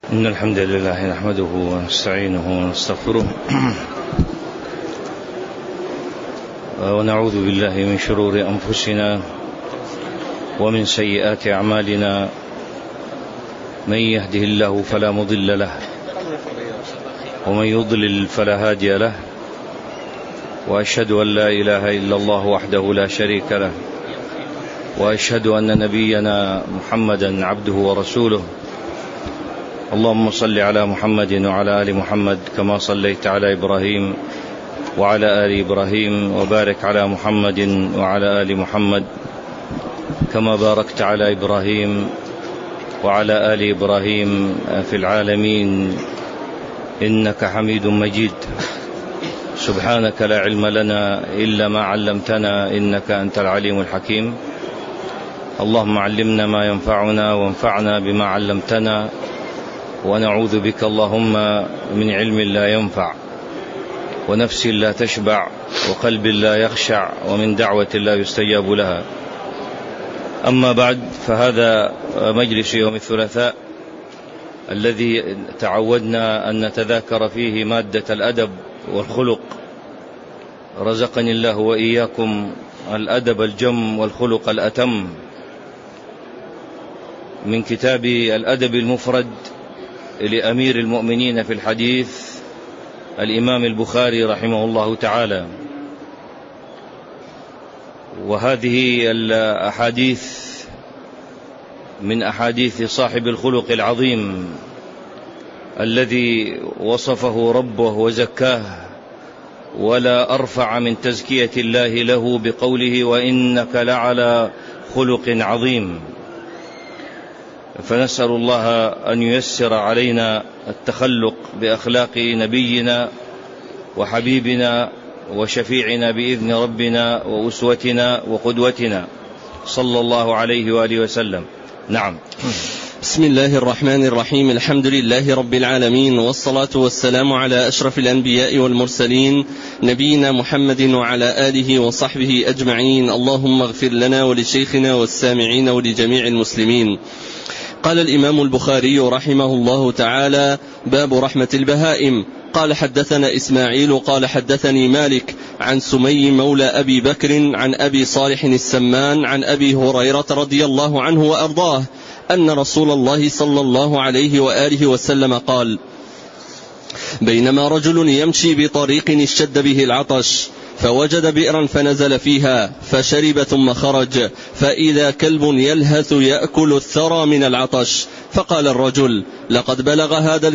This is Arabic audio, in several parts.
إن الحمد لله نحمده ونستعينه ونستغفره ونعوذ بالله من شرور أنفسنا ومن سيئات أعمالنا. من يهده الله فلا مضل له ومن يضلل فلا هادي له، وأشهد أن لا إله إلا الله وحده لا شريك له، وأشهد أن نبينا محمدا عبده ورسوله. اللهم صل على محمد وعلى آل محمد كما صليت على إبراهيم وعلى آل إبراهيم، وبارك على محمد وعلى آل محمد كما باركت على إبراهيم وعلى آل إبراهيم في العالمين إنك حميد مجيد. سبحانك لا علم لنا إلا ما علمتنا إنك أنت العليم الحكيم. اللهم علمنا ما ينفعنا وانفعنا بما علمتنا، ونعوذ بك اللهم من علم لا ينفع ونفس لا تشبع وقلب لا يخشع ومن دعوة لا يستجاب لها. أما بعد، فهذا مجلس يوم الثلاثاء الذي تعودنا أن نتذاكر فيه مادة الأدب والخلق. رزقني الله وإياكم الأدب الجم والخلق الأتم، من كتاب الأدب المفرد لأمير المؤمنين في الحديث الإمام البخاري رحمه الله تعالى. وهذه الأحاديث من أحاديث صاحب الخلق العظيم الذي وصفه ربه وزكاه، ولا أرفع من تزكية الله له بقوله وإنك لعلى خلق عظيم. فنسأل الله أن ييسر علينا التخلق بأخلاق نبينا وحبيبنا وشفيعنا بإذن ربنا وأسوتنا وقدوتنا صلى الله عليه وآله وسلم. نعم. بسم الله الرحمن الرحيم. الحمد لله رب العالمين، والصلاة والسلام على أشرف الأنبياء والمرسلين نبينا محمد وعلى آله وصحبه أجمعين. اللهم اغفر لنا ولشيخنا والسامعين ولجميع المسلمين. قال الإمام البخاري رحمه الله تعالى: باب رحمة البهائم. قال حدثنا إسماعيل قال حدثني مالك عن سمي مولى أبي بكر عن أبي صالح السمان عن أبي هريرة رضي الله عنه وأرضاه أن رسول الله صلى الله عليه وآله وسلم قال: بينما رجل يمشي بطريق اشتد به العطش، فوجد بئرا فنزل فيها فشرب ثم خرج، فإذا كلب يلهث يأكل الثرى من العطش، فقال الرجل: لقد بلغ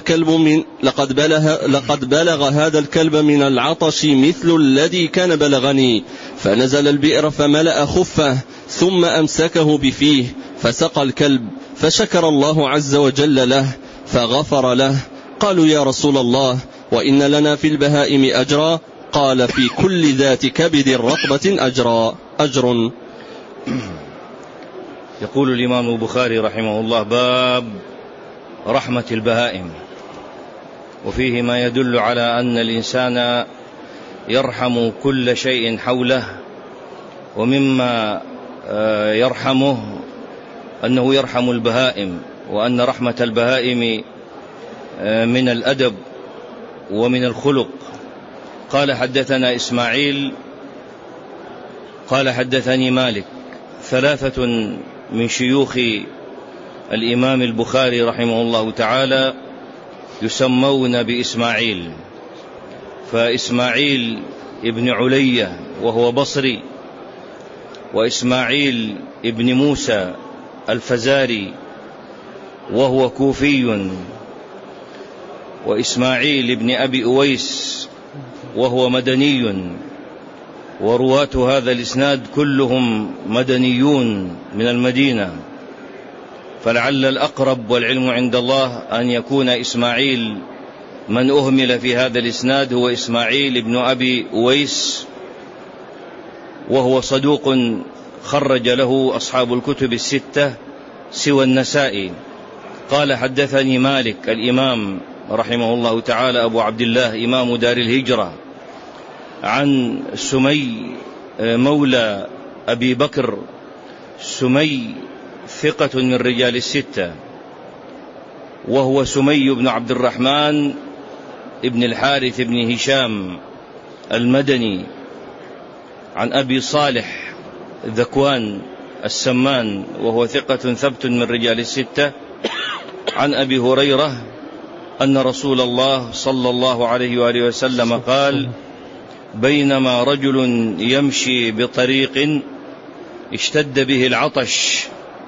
هذا الكلب من العطش مثل الذي كان بلغني. فنزل البئر فملأ خفه ثم أمسكه بفيه فسقى الكلب، فشكر الله عز وجل له فغفر له. قالوا: يا رسول الله، وإن لنا في البهائم أجرا؟ قال: في كل ذات كبد رطبة أجر. يقول الإمام البخاري رحمه الله: باب رحمة البهائم. وفيه ما يدل على أن الإنسان يرحم كل شيء حوله، ومما يرحمه أنه يرحم البهائم، وأن رحمة البهائم من الأدب ومن الخلق. قال حدثنا إسماعيل قال حدثني مالك، ثلاثة من شيوخ الإمام البخاري رحمه الله تعالى يسمون بإسماعيل. فإسماعيل ابن علية وهو بصري، وإسماعيل ابن موسى الفزاري وهو كوفي، وإسماعيل ابن أبي أويس وهو مدني. ورواة هذا الإسناد كلهم مدنيون من المدينة، فلعل الأقرب والعلم عند الله أن يكون إسماعيل من أهمل في هذا الإسناد هو إسماعيل ابن أبي أويس، وهو صدوق خرج له أصحاب الكتب الستة سوى النسائي. قال حدثني مالك الإمام رحمه الله تعالى أبو عبد الله إمام دار الهجرة عن سمي مولى أبي بكر. سمي ثقة من رجال الستة، وهو سمي بن عبد الرحمن ابن الحارث بن هشام المدني، عن أبي صالح ذكوان السمان وهو ثقة ثبت من رجال الستة، عن أبي هريرة أن رسول الله صلى الله عليه وآله وسلم قال: بينما رجل يمشي بطريق اشتد به العطش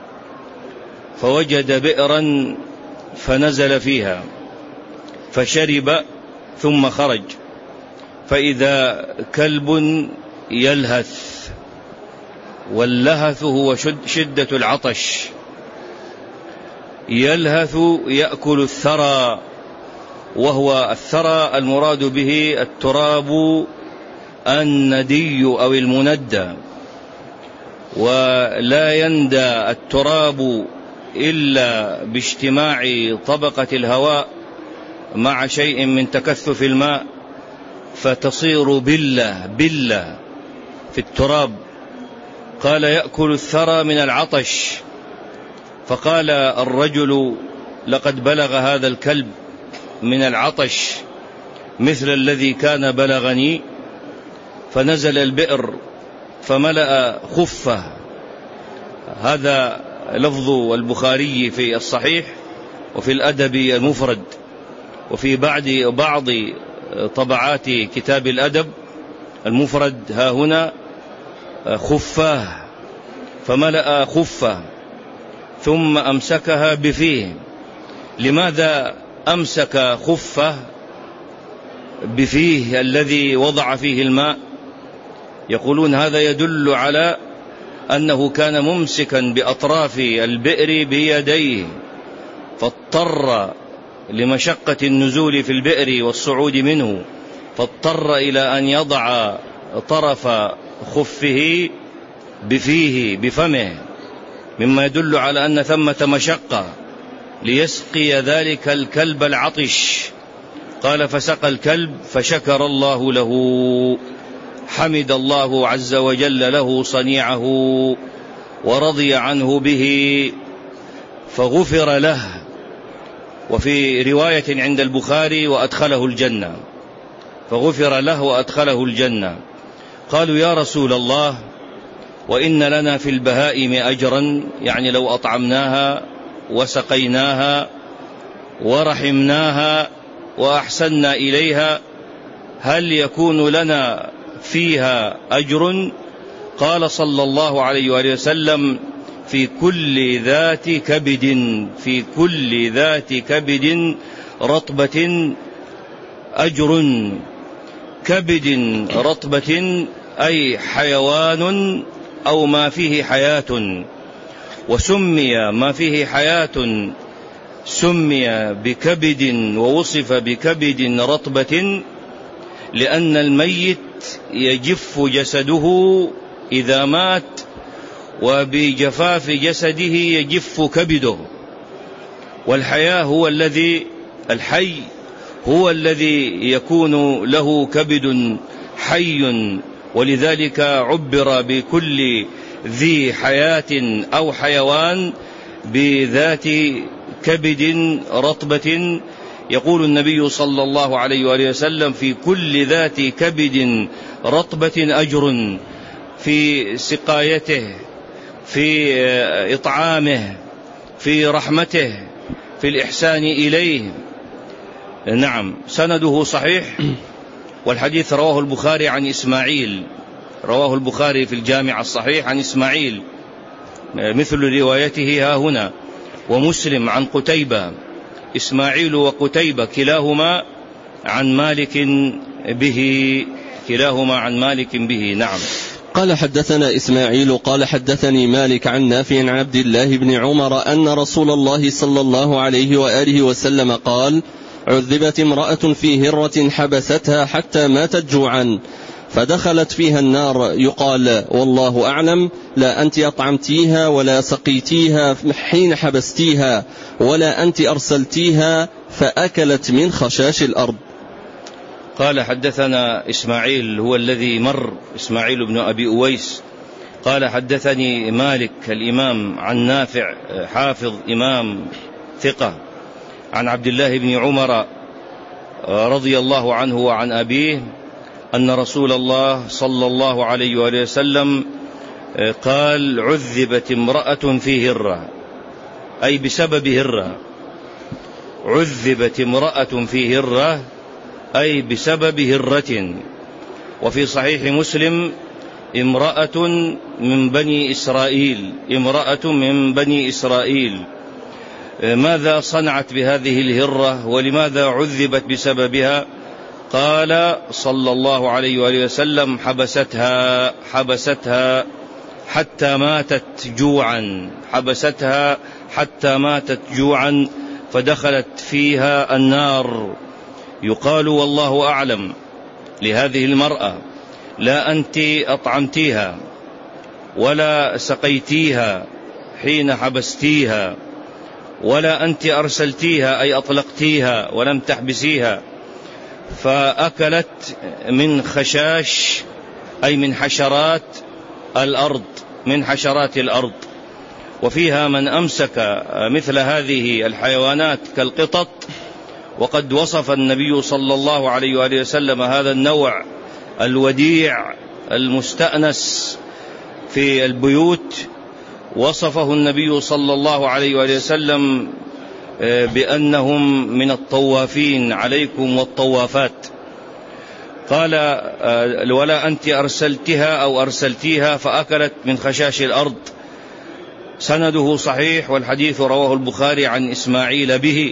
فوجد بئرا فنزل فيها فشرب ثم خرج، فإذا كلب يلهث، واللهث هو شدة العطش، يلهث يأكل الثرى، وهو الثرى المراد به التراب الندي أو المندى، ولا يندى التراب إلا باجتماع طبقة الهواء مع شيء من تكثف الماء فتصير بلة في التراب. قال: يأكل الثرى من العطش. فقال الرجل: لقد بلغ هذا الكلب من العطش مثل الذي كان بلغني. فنزل البئر فملأ خفه. هذا لفظ البخاري في الصحيح وفي الأدب المفرد، وفي بعض طبعات كتاب الأدب المفرد ها هنا خفاه، فملأ خفه ثم أمسكها بفيه. لماذا أمسك خفه بفيه الذي وضع فيه الماء؟ يقولون هذا يدل على أنه كان ممسكا بأطراف البئر بيديه، فاضطر لمشقة النزول في البئر والصعود منه، فاضطر إلى أن يضع طرف خفه بفيه بفمه، مما يدل على أن ثمة مشقة ليسقي ذلك الكلب العطش. قال: فسقى الكلب فشكر الله له، حمد الله عز وجل له صنيعه ورضي عنه به فغفر له. وفي رواية عند البخاري: وأدخله الجنة، فغفر له وأدخله الجنة. قالوا: يا رسول الله، وإن لنا في البهائم أجرا، يعني لو أطعمناها وسقيناها ورحمناها وأحسننا إليها هل يكون لنا فيها أجر؟ قال صلى الله عليه وآله وسلم: في كل ذات كبد رطبة أجر. كبد رطبة أي حيوان أو ما فيه حياة، وسمي ما فيه حياة سمي بكبد ووصف بكبد رطبة لأن الميت يجف جسده إذا مات، وبجفاف جسده يجف كبده. والحياة الحي هو الذي يكون له كبد حي، ولذلك عبر بكل ذي حياة أو حيوان بذات كبد رطبة. يقول النبي صلى الله عليه وآله وسلم: في كل ذات كبد رطبة أجر، في سقايته، في إطعامه، في رحمته، في الإحسان إليه. نعم، سنده صحيح. والحديث رواه البخاري عن إسماعيل، رواه البخاري في الجامع الصحيح عن إسماعيل مثل روايته ها هنا، ومسلم عن قتيبة. إسماعيل وقتيبة كلاهما عن مالك به. نعم. قال: حدثنا إسماعيل قال: حدثني مالك عن نافع عن عبد الله بن عمر أن رسول الله صلى الله عليه وآله وسلم قال: عذبت امرأة في هرة حبستها حتى ماتت جوعا، فدخلت فيها النار، يقال والله أعلم: لا أنت أطعمتيها ولا سقيتيها حين حبستيها، ولا أنت أرسلتيها فأكلت من خشاش الأرض. قال: حدثنا إسماعيل هو الذي مر، إسماعيل بن أبي أويس. قال: حدثني مالك الإمام عن نافع حافظ إمام ثقة عن عبد الله بن عمر رضي الله عنه وعن أبيه أن رسول الله صلى الله عليه وآله وسلم قال: عذبت امرأة في هرة، أي بسبب هرة. عذبت امرأة في هرة أي بسبب هرة. وفي صحيح مسلم: امرأة من بني إسرائيل، امرأة من بني إسرائيل. ماذا صنعت بهذه الهرة ولماذا عذبت بسببها؟ قال صلى الله عليه وآله وسلم: حبستها حتى ماتت جوعا، حبستها حتى ماتت جوعا فدخلت فيها النار. يقال والله أعلم لهذه المرأة: لا أنت أطعمتيها ولا سقيتيها حين حبستيها، ولا أنت أرسلتيها أي أطلقتيها ولم تحبسيها، فأكلت من خشاش أي من حشرات الأرض، من حشرات الأرض. وفيها من أمسك مثل هذه الحيوانات كالقطط، وقد وصف النبي صلى الله عليه وآله وسلم هذا النوع الوديع المستأنس في البيوت، وصفه النبي صلى الله عليه وآله وسلم بأنهم من الطوافين عليكم والطوافات. قال: ولا أنت أرسلتها أو أرسلتيها فأكلت من خشاش الأرض. سنده صحيح، والحديث رواه البخاري عن إسماعيل به،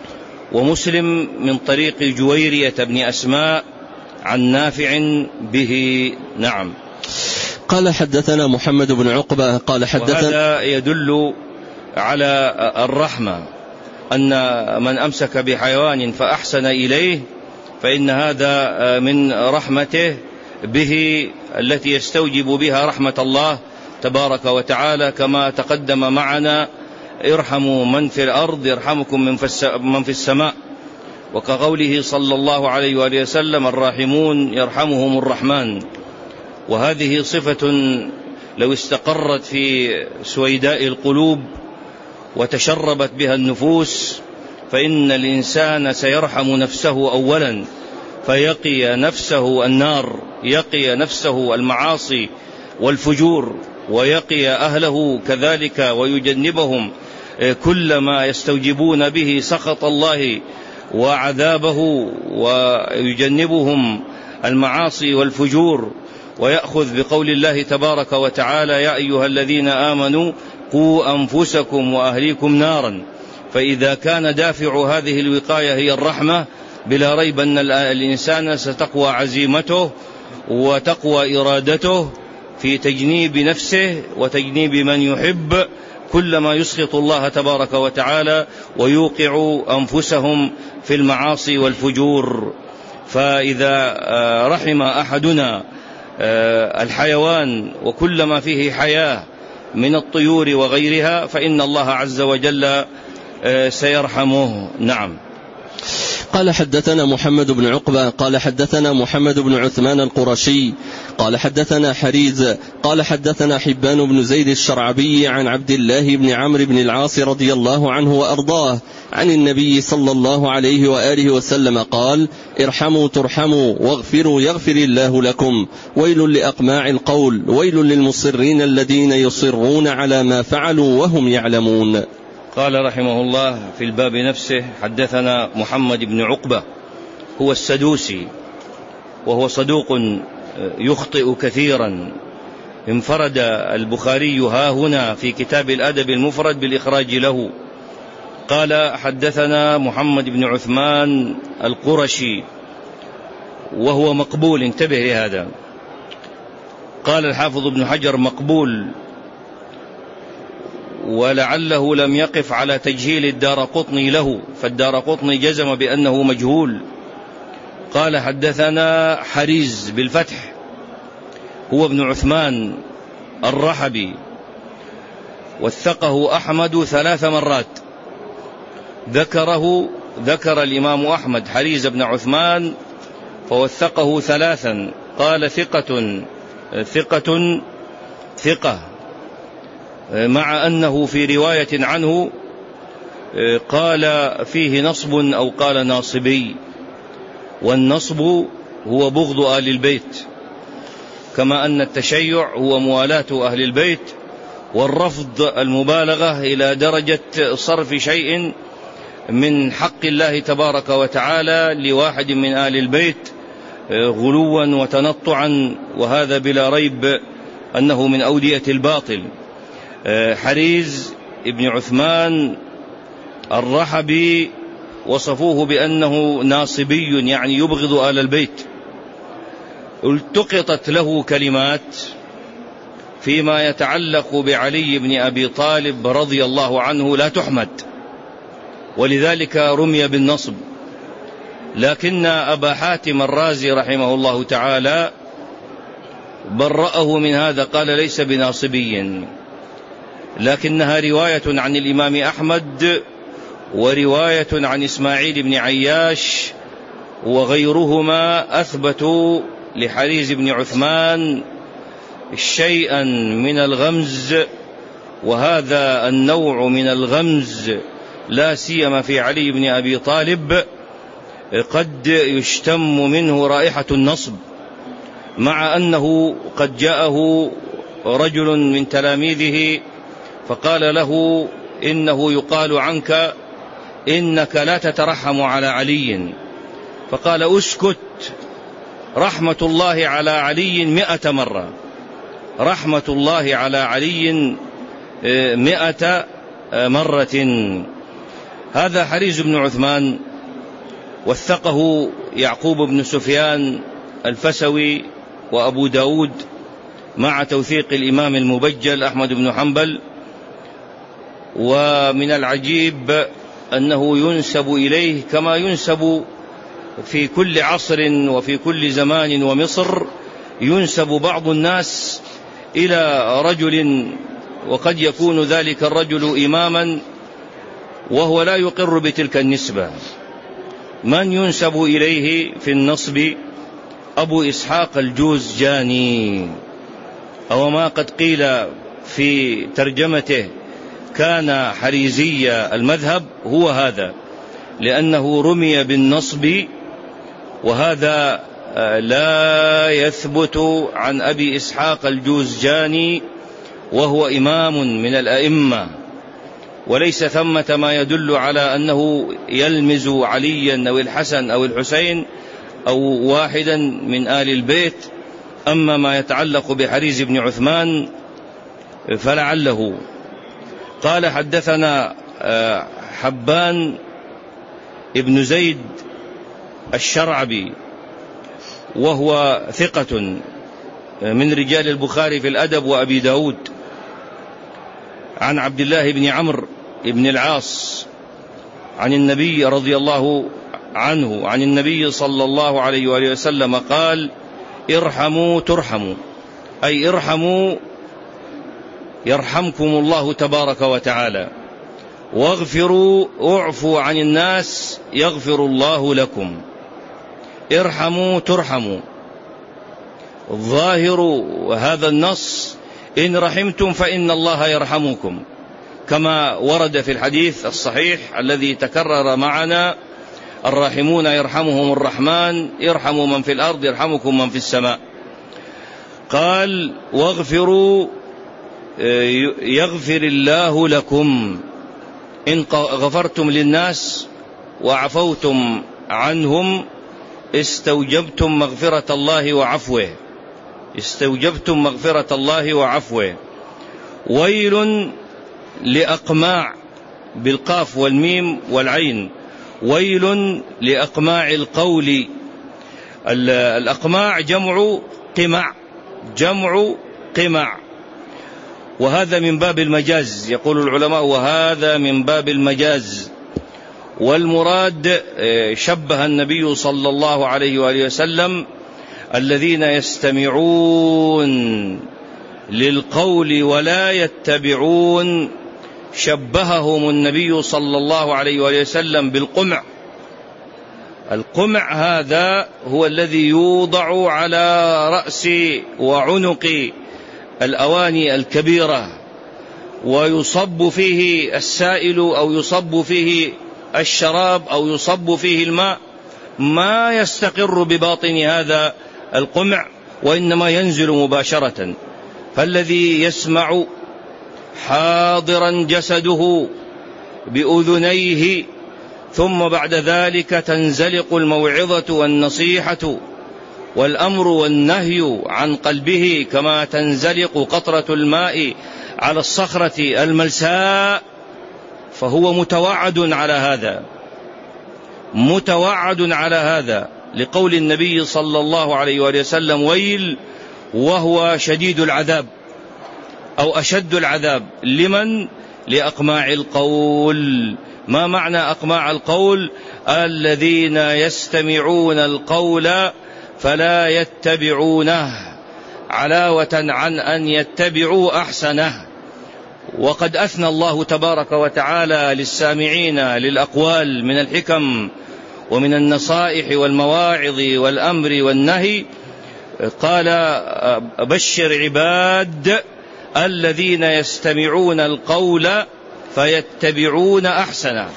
ومسلم من طريق جويرية بن أسماء عن نافع به. نعم. قال: حدثنا محمد بن عقبة قال حدثنا. وهذا يدل على الرحمة، أن من أمسك بحيوان فأحسن إليه فإن هذا من رحمته به التي يستوجب بها رحمة الله تبارك وتعالى، كما تقدم معنا: ارحموا من في الأرض يرحمكم من في السماء. وكقوله صلى الله عليه وآله وسلم: الراحمون يرحمهم الرحمن. وهذه صفة لو استقرت في سويداء القلوب وتشربت بها النفوس فإن الإنسان سيرحم نفسه أولا، فيقي نفسه النار، يقي نفسه المعاصي والفجور، ويقي أهله كذلك، ويجنبهم كل ما يستوجبون به سخط الله وعذابه، ويجنبهم المعاصي والفجور، ويأخذ بقول الله تبارك وتعالى: يا أيها الذين آمنوا قوا أنفسكم وأهليكم نارا. فإذا كان دافع هذه الوقاية هي الرحمة، بلا ريب أن الإنسان ستقوى عزيمته وتقوى إرادته في تجنيب نفسه وتجنيب من يحب كل ما يسخط الله تبارك وتعالى ويوقع أنفسهم في المعاصي والفجور. فإذا رحم أحدنا الحيوان وكل ما فيه حياة من الطيور وغيرها فإن الله عز وجل سيرحمه. نعم. قال: حدثنا محمد بن عقبة قال حدثنا محمد بن عثمان القرشي قال حدثنا حريز قال حدثنا حبان بن زيد الشرعبي عن عبد الله بن عمرو بن العاص رضي الله عنه وأرضاه عن النبي صلى الله عليه وآله وسلم قال: ارحموا ترحموا واغفروا يغفر الله لكم، ويل لأقماع القول، ويل للمصرين الذين يصرون على ما فعلوا وهم يعلمون. قال رحمه الله في الباب نفسه: حدثنا محمد بن عقبة، هو السدوسي، وهو صدوق يخطئ كثيرا. انفرد البخاري هنا في كتاب الأدب المفرد بالإخراج له. قال: حدثنا محمد بن عثمان القرشي، وهو مقبول، انتبه لهذا. قال الحافظ ابن حجر: مقبول، ولعله لم يقف على تجهيل الدارقطني له، فالدارقطني جزم بأنه مجهول. قال: حدثنا حريز بالفتح، هو ابن عثمان الرحبي، وثقه أحمد 3 مرات، ذكر الإمام أحمد حريز بن عثمان فوثقه 3. قال: ثقة، مع أنه في رواية عنه قال فيه نصب أو قال ناصبي، والنصب هو بغض آل البيت، كما أن التشيع هو موالاة أهل البيت، والرفض المبالغة إلى درجة صرف شيء من حق الله تبارك وتعالى لواحد من آل البيت غلوا وتنطعا، وهذا بلا ريب أنه من أودية الباطل. حريز ابن عثمان الرحبي وصفوه بأنه ناصبي، يعني يبغض آل البيت. التقطت له كلمات فيما يتعلق بعلي بن أبي طالب رضي الله عنه لا تحمد، ولذلك رمي بالنصب. لكن أبا حاتم الرازي رحمه الله تعالى برأه من هذا، قال ليس بناصبي، لكنها رواية عن الإمام أحمد ورواية عن إسماعيل بن عياش وغيرهما أثبتوا لحريز بن عثمان شيئا من الغمز، وهذا النوع من الغمز لا سيما في علي بن أبي طالب قد يشتم منه رائحة النصب، مع أنه قد جاءه رجل من تلاميذه فقال له إنه يقال عنك إنك لا تترحم على علي، فقال أسكت، رحمة الله على علي 100 مرة، رحمة الله على علي 100 مرة. هذا حريز بن عثمان، وثقه يعقوب بن سفيان الفسوي وأبو داود مع توثيق الإمام المبجل أحمد بن حنبل. ومن العجيب أنه ينسب إليه كما ينسب في كل عصر وفي كل زمان ومصر، ينسب بعض الناس إلى رجل، وقد يكون ذلك الرجل إماما وهو لا يقر بتلك النسبة. من ينسب إليه في النصب؟ أبو إسحاق الجوزجاني، أو ما قد قيل في ترجمته كان حريزي المذهب، هو هذا، لأنه رمي بالنصب، وهذا لا يثبت عن أبي إسحاق الجوزجاني، وهو إمام من الأئمة، وليس ثمة ما يدل على أنه يلمز عليا أو الحسن أو الحسين أو واحدا من آل البيت. أما ما يتعلق بحريز بن عثمان فلعله. قال حدثنا حبان ابن زيد الشرعبي، وهو ثقة من رجال البخاري في الأدب وأبي داود، عن عبد الله بن عمرو بن العاص عن النبي رضي الله عنه عن النبي صلى الله عليه وآله وسلم قال: ارحموا ترحموا، أي ارحموا يرحمكم الله تبارك وتعالى، واغفروا اعفوا عن الناس يغفر الله لكم. ارحموا ترحموا. الظاهر هذا النص: إن رحمتم فإن الله يرحمكم، كما ورد في الحديث الصحيح الذي تكرر معنا: الراحمون يرحمهم الرحمن، ارحموا من في الأرض يرحمكم من في السماء. قال: واغفروا يغفر الله لكم. إن غفرتم للناس وعفوتم عنهم استوجبتم مغفرة الله وعفوه، استوجبتم مغفرة الله وعفوه. ويل لأقماع بالقاف والميم والعين، ويل لأقماع القول. الأقماع جمع قمع، جمع قمع، وهذا من باب المجاز، يقول العلماء وهذا من باب المجاز. والمراد شبه النبي صلى الله عليه وآله وسلم الذين يستمعون للقول ولا يتبعون، شبههم النبي صلى الله عليه وآله وسلم بالقمع. القمع هذا هو الذي يوضع على رأس وعنق الأواني الكبيرة، ويصب فيه السائل أو يصب فيه الشراب أو يصب فيه الماء ما يستقر بباطن هذا القمع، وإنما ينزل مباشرة. فالذي يسمع حاضرا جسده بأذنيه، ثم بعد ذلك تنزلق الموعظة والنصيحة والأمر والنهي عن قلبه كما تنزلق قطرة الماء على الصخرة الملساء، فهو متوعد على هذا، لقول النبي صلى الله عليه وآله وسلم: ويل وهو شديد العذاب أو أشد العذاب. لمن؟ لأقماع القول. ما معنى أقماع القول؟ الذين يستمعون القول فلا يتبعونه، علاوة عن أن يتبعوا أحسنه. وقد أثنى الله تبارك وتعالى للسامعين للأقوال من الحكم ومن النصائح والمواعظ والأمر والنهي، قال: بشر عباد الذين يستمعون القول فيتبعون أحسنه،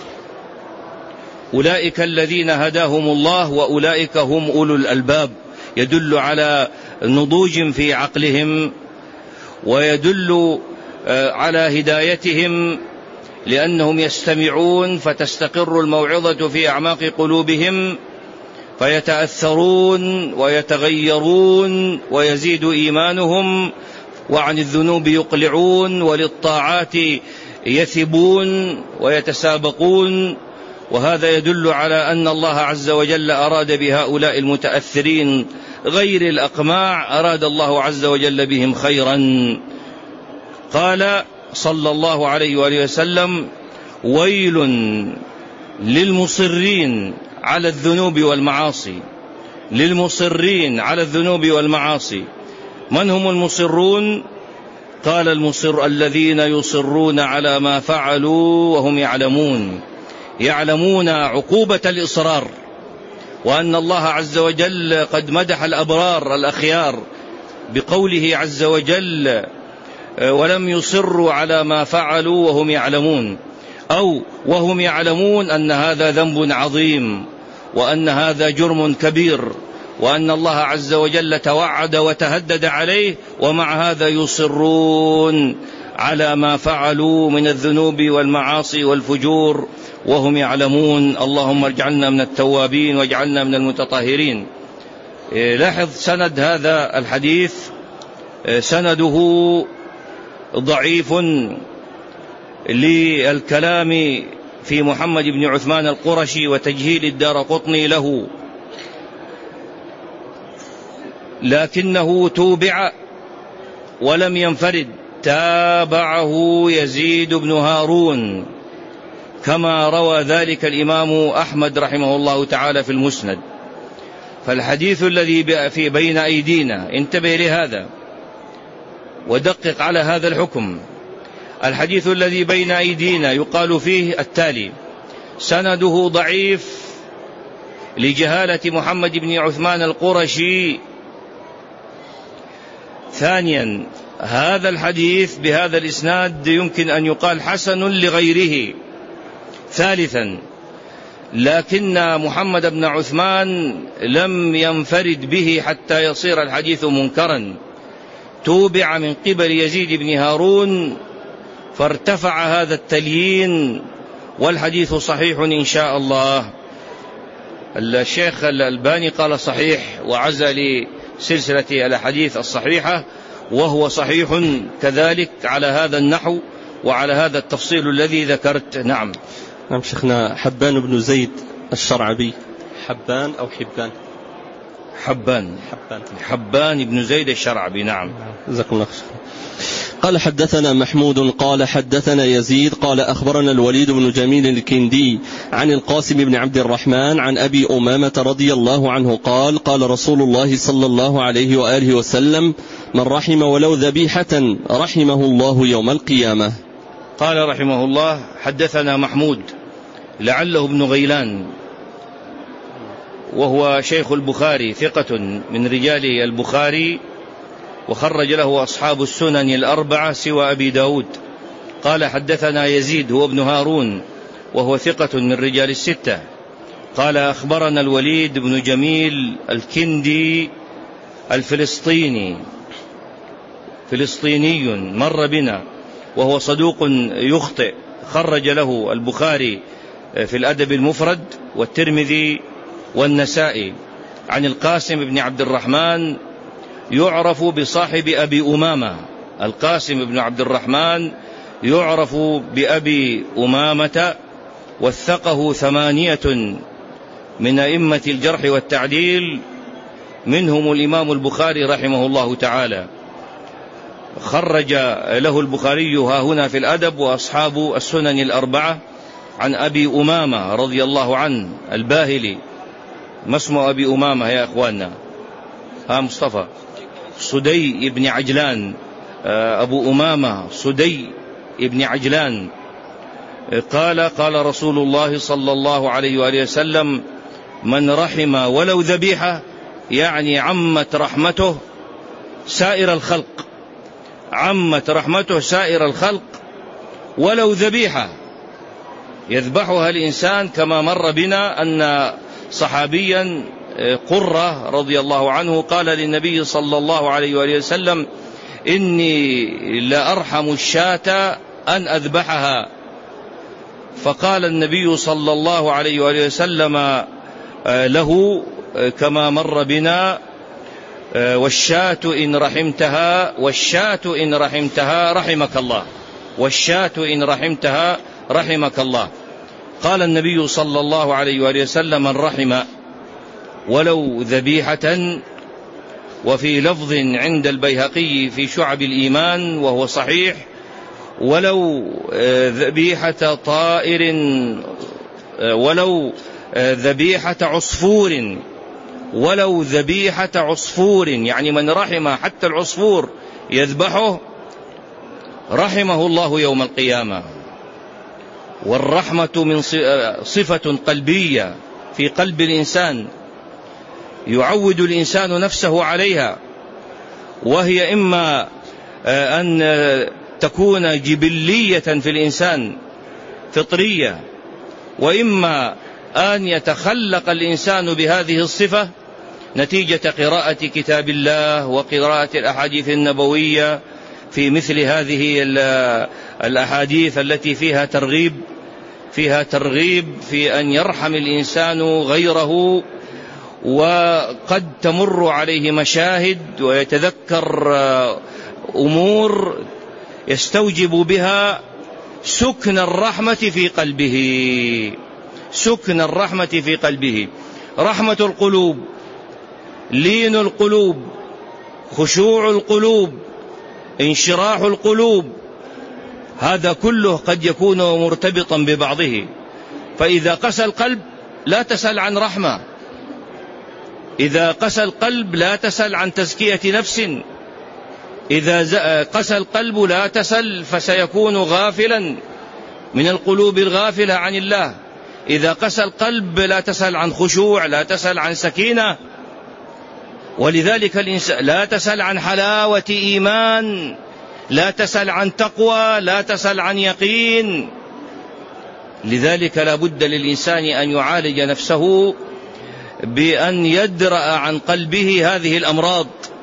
أولئك الذين هداهم الله وأولئك هم أولو الألباب. يدل على نضوج في عقلهم، ويدل على هدايتهم، لأنهم يستمعون فتستقر الموعظة في أعماق قلوبهم، فيتأثرون ويتغيرون ويزيد إيمانهم، وعن الذنوب يقلعون، وللطاعات يثبون ويتسابقون. وهذا يدل على أن الله عز وجل أراد بهؤلاء المتأثرين غير الأقماع، أراد الله عز وجل بهم خيرا. قال صلى الله عليه وآله وسلم: ويل للمصرين على الذنوب والمعاصي. للمصرين على الذنوب والمعاصي. من هم المصرون؟ قال: المصر الذين يصرون على ما فعلوا وهم يعلمون عقوبة الإصرار، وأن الله عز وجل قد مدح الأبرار الأخيار بقوله عز وجل: ولم يصروا على ما فعلوا وهم يعلمون، أو وهم يعلمون أن هذا ذنب عظيم، وأن هذا جرم كبير، وأن الله عز وجل توعد وتهدد عليه، ومع هذا يصرون على ما فعلوا من الذنوب والمعاصي والفجور وهم يعلمون. اللهم اجعلنا من التوابين واجعلنا من المتطهرين. لاحظ سند هذا الحديث، سنده ضعيف للكلام في محمد بن عثمان القرشي وتجهيل الدارقطني له، لكنه توبع ولم ينفرد، تابعه يزيد بن هارون، كما روى ذلك الإمام أحمد رحمه الله تعالى في المسند. فالحديث الذي في بين أيدينا، انتبه لهذا ودقق على هذا الحكم. الحديث الذي بين أيدينا يقال فيه التالي: سنده ضعيف لجهالة محمد بن عثمان القرشي. ثانيا، هذا الحديث بهذا الإسناد يمكن أن يقال حسن لغيره. ثالثا، لكن محمد بن عثمان لم ينفرد به حتى يصير الحديث منكرا، توبع من قبل يزيد بن هارون فارتفع هذا التليين، والحديث صحيح إن شاء الله. الشيخ الألباني قال صحيح، وعزى لسلسلة الأحاديث الصحيحة، وهو صحيح كذلك على هذا النحو وعلى هذا التفصيل الذي ذكرت. نعم شيخنا. حبان بن زيد الشرعبي، حبان أو حبان؟ حبان بن زيد الشرعبي. نعم جزاكم الله خير. قال: حدثنا محمود قال حدثنا يزيد قال أخبرنا الوليد بن جميل الكندي عن القاسم بن عبد الرحمن عن أبي أمامة رضي الله عنه قال: قال رسول الله صلى الله عليه وآله وسلم: من رحم ولو ذبيحة رحمه الله يوم القيامة. قال رحمه الله: حدثنا محمود لعله ابن غيلان، وهو شيخ البخاري، ثقة من رجال البخاري، وخرج له أصحاب السنن الأربعة سوى أبي داود، قال حدثنا يزيد هو ابن هارون وهو ثقة من رجال الستة. قال أخبرنا الوليد بن جميل الكندي فلسطيني مر بنا وهو صدوق يخطئ، خرج له البخاري في الأدب المفرد والترمذي والنسائي. عن القاسم بن عبد الرحمن يعرف بصاحب أبي أمامة. القاسم بن عبد الرحمن يعرف بأبي أمامة، وثقه 8 من أئمة الجرح والتعديل، منهم الإمام البخاري رحمه الله تعالى. خرج له البخاري ها هنا في الأدب وأصحاب السنن الأربعة عن أبي أمامة رضي الله عنه الباهلي. ما اسم أبي أمامة يا أخواننا؟ مصطفى صدي بن عجلان. أبو أمامة صدي بن عجلان قال رسول الله صلى الله عليه وآله وسلم: من رحم ولو ذبيحة، يعني عمت رحمته سائر الخلق، عمت رحمته سائر الخلق ولو ذبيحة يذبحها الإنسان. كما مر بنا أن صحابيا قرة رضي الله عنه قال للنبي صلى الله عليه وآله وسلم: إني لأرحم الشاة أن أذبحها. فقال النبي صلى الله عليه وآله وسلم له كما مر بنا: والشاة إن رحمتها رحمك الله، والشاة إن رحمتها رحمك الله. قال النبي صلى الله عليه وآله وسلم: من رحم ولو ذبيحة. وفي لفظ عند البيهقي في شعب الإيمان وهو صحيح: ولو ذبيحة طائر، ولو ذبيحة عصفور، ولو ذبيحة عصفور، يعني من رحم حتى العصفور يذبحه رحمه الله يوم القيامة. والرحمة من صفة قلبية في قلب الإنسان يعود الإنسان نفسه عليها، وهي إما أن تكون جبلية في الإنسان فطرية، وإما أن يتخلق الإنسان بهذه الصفة نتيجة قراءة كتاب الله وقراءة الأحاديث النبوية في مثل هذه الأحاديث التي فيها ترغيب في أن يرحم الإنسان غيره. وقد تمر عليه مشاهد ويتذكر أمور يستوجب بها سكن الرحمة في قلبه، سكن الرحمة في قلبه. رحمة القلوب، لين القلوب، خشوع القلوب، انشراح القلوب، هذا كله قد يكون مرتبطا ببعضه. فإذا قسى القلب لا تسأل عن رحمة، إذا قسى القلب لا تسأل عن تزكية نفس، إذا قسى القلب لا تسأل فسيكون غافلا من القلوب الغافلة عن الله. إذا قسى القلب لا تسأل عن خشوع، لا تسأل عن سكينة. ولذلك الإنسان لا تسأل عن حلاوة إيمان، لا تسأل عن تقوى، لا تسأل عن يقين. لذلك لا بد للإنسان أن يعالج نفسه بأن يدرأ عن قلبه هذه الأمراض: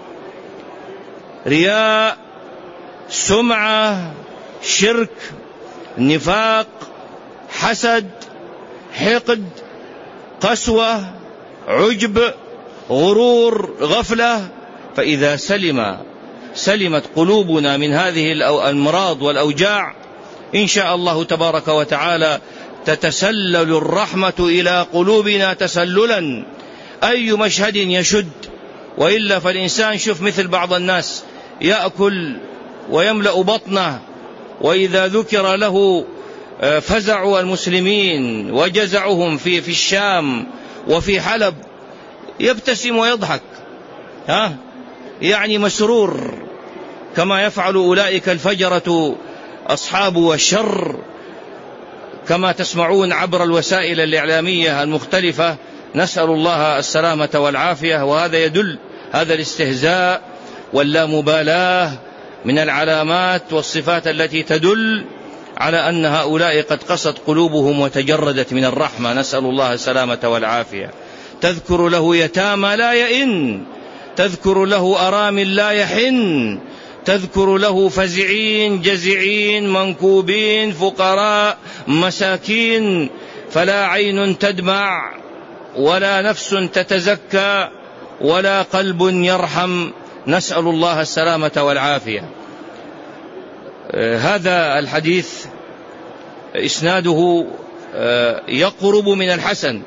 رياء، سمعة، شرك، نفاق، حسد، حقد، قسوة، عجب، غرور، غفلة. فإذا سلمت قلوبنا من هذه الأمراض والأوجاع إن شاء الله تبارك وتعالى تتسلل الرحمة إلى قلوبنا تسللا. أي مشهد يشد، وإلا فالإنسان شوف مثل بعض الناس يأكل ويملأ بطنه، وإذا ذكر له فزع المسلمين وجزعهم في الشام وفي حلب يبتسم ويضحك، يعني مسرور، كما يفعل أولئك الفجرة أصحاب الشر، كما تسمعون عبر الوسائل الإعلامية المختلفة. نسأل الله السلامة والعافية. وهذا يدل، هذا الاستهزاء واللامبالاة من العلامات والصفات التي تدل على أن هؤلاء قد قست قلوبهم وتجردت من الرحمة، نسأل الله السلامة والعافية. تذكر له يتامى لا يئن، تذكر له أرامل لا يحن، تذكر له فزعين جزعين منكوبين فقراء مساكين، فلا عين تدمع ولا نفس تتزكى ولا قلب يرحم، نسأل الله السلامة والعافية. هذا الحديث إسناده يقرب من الحسن،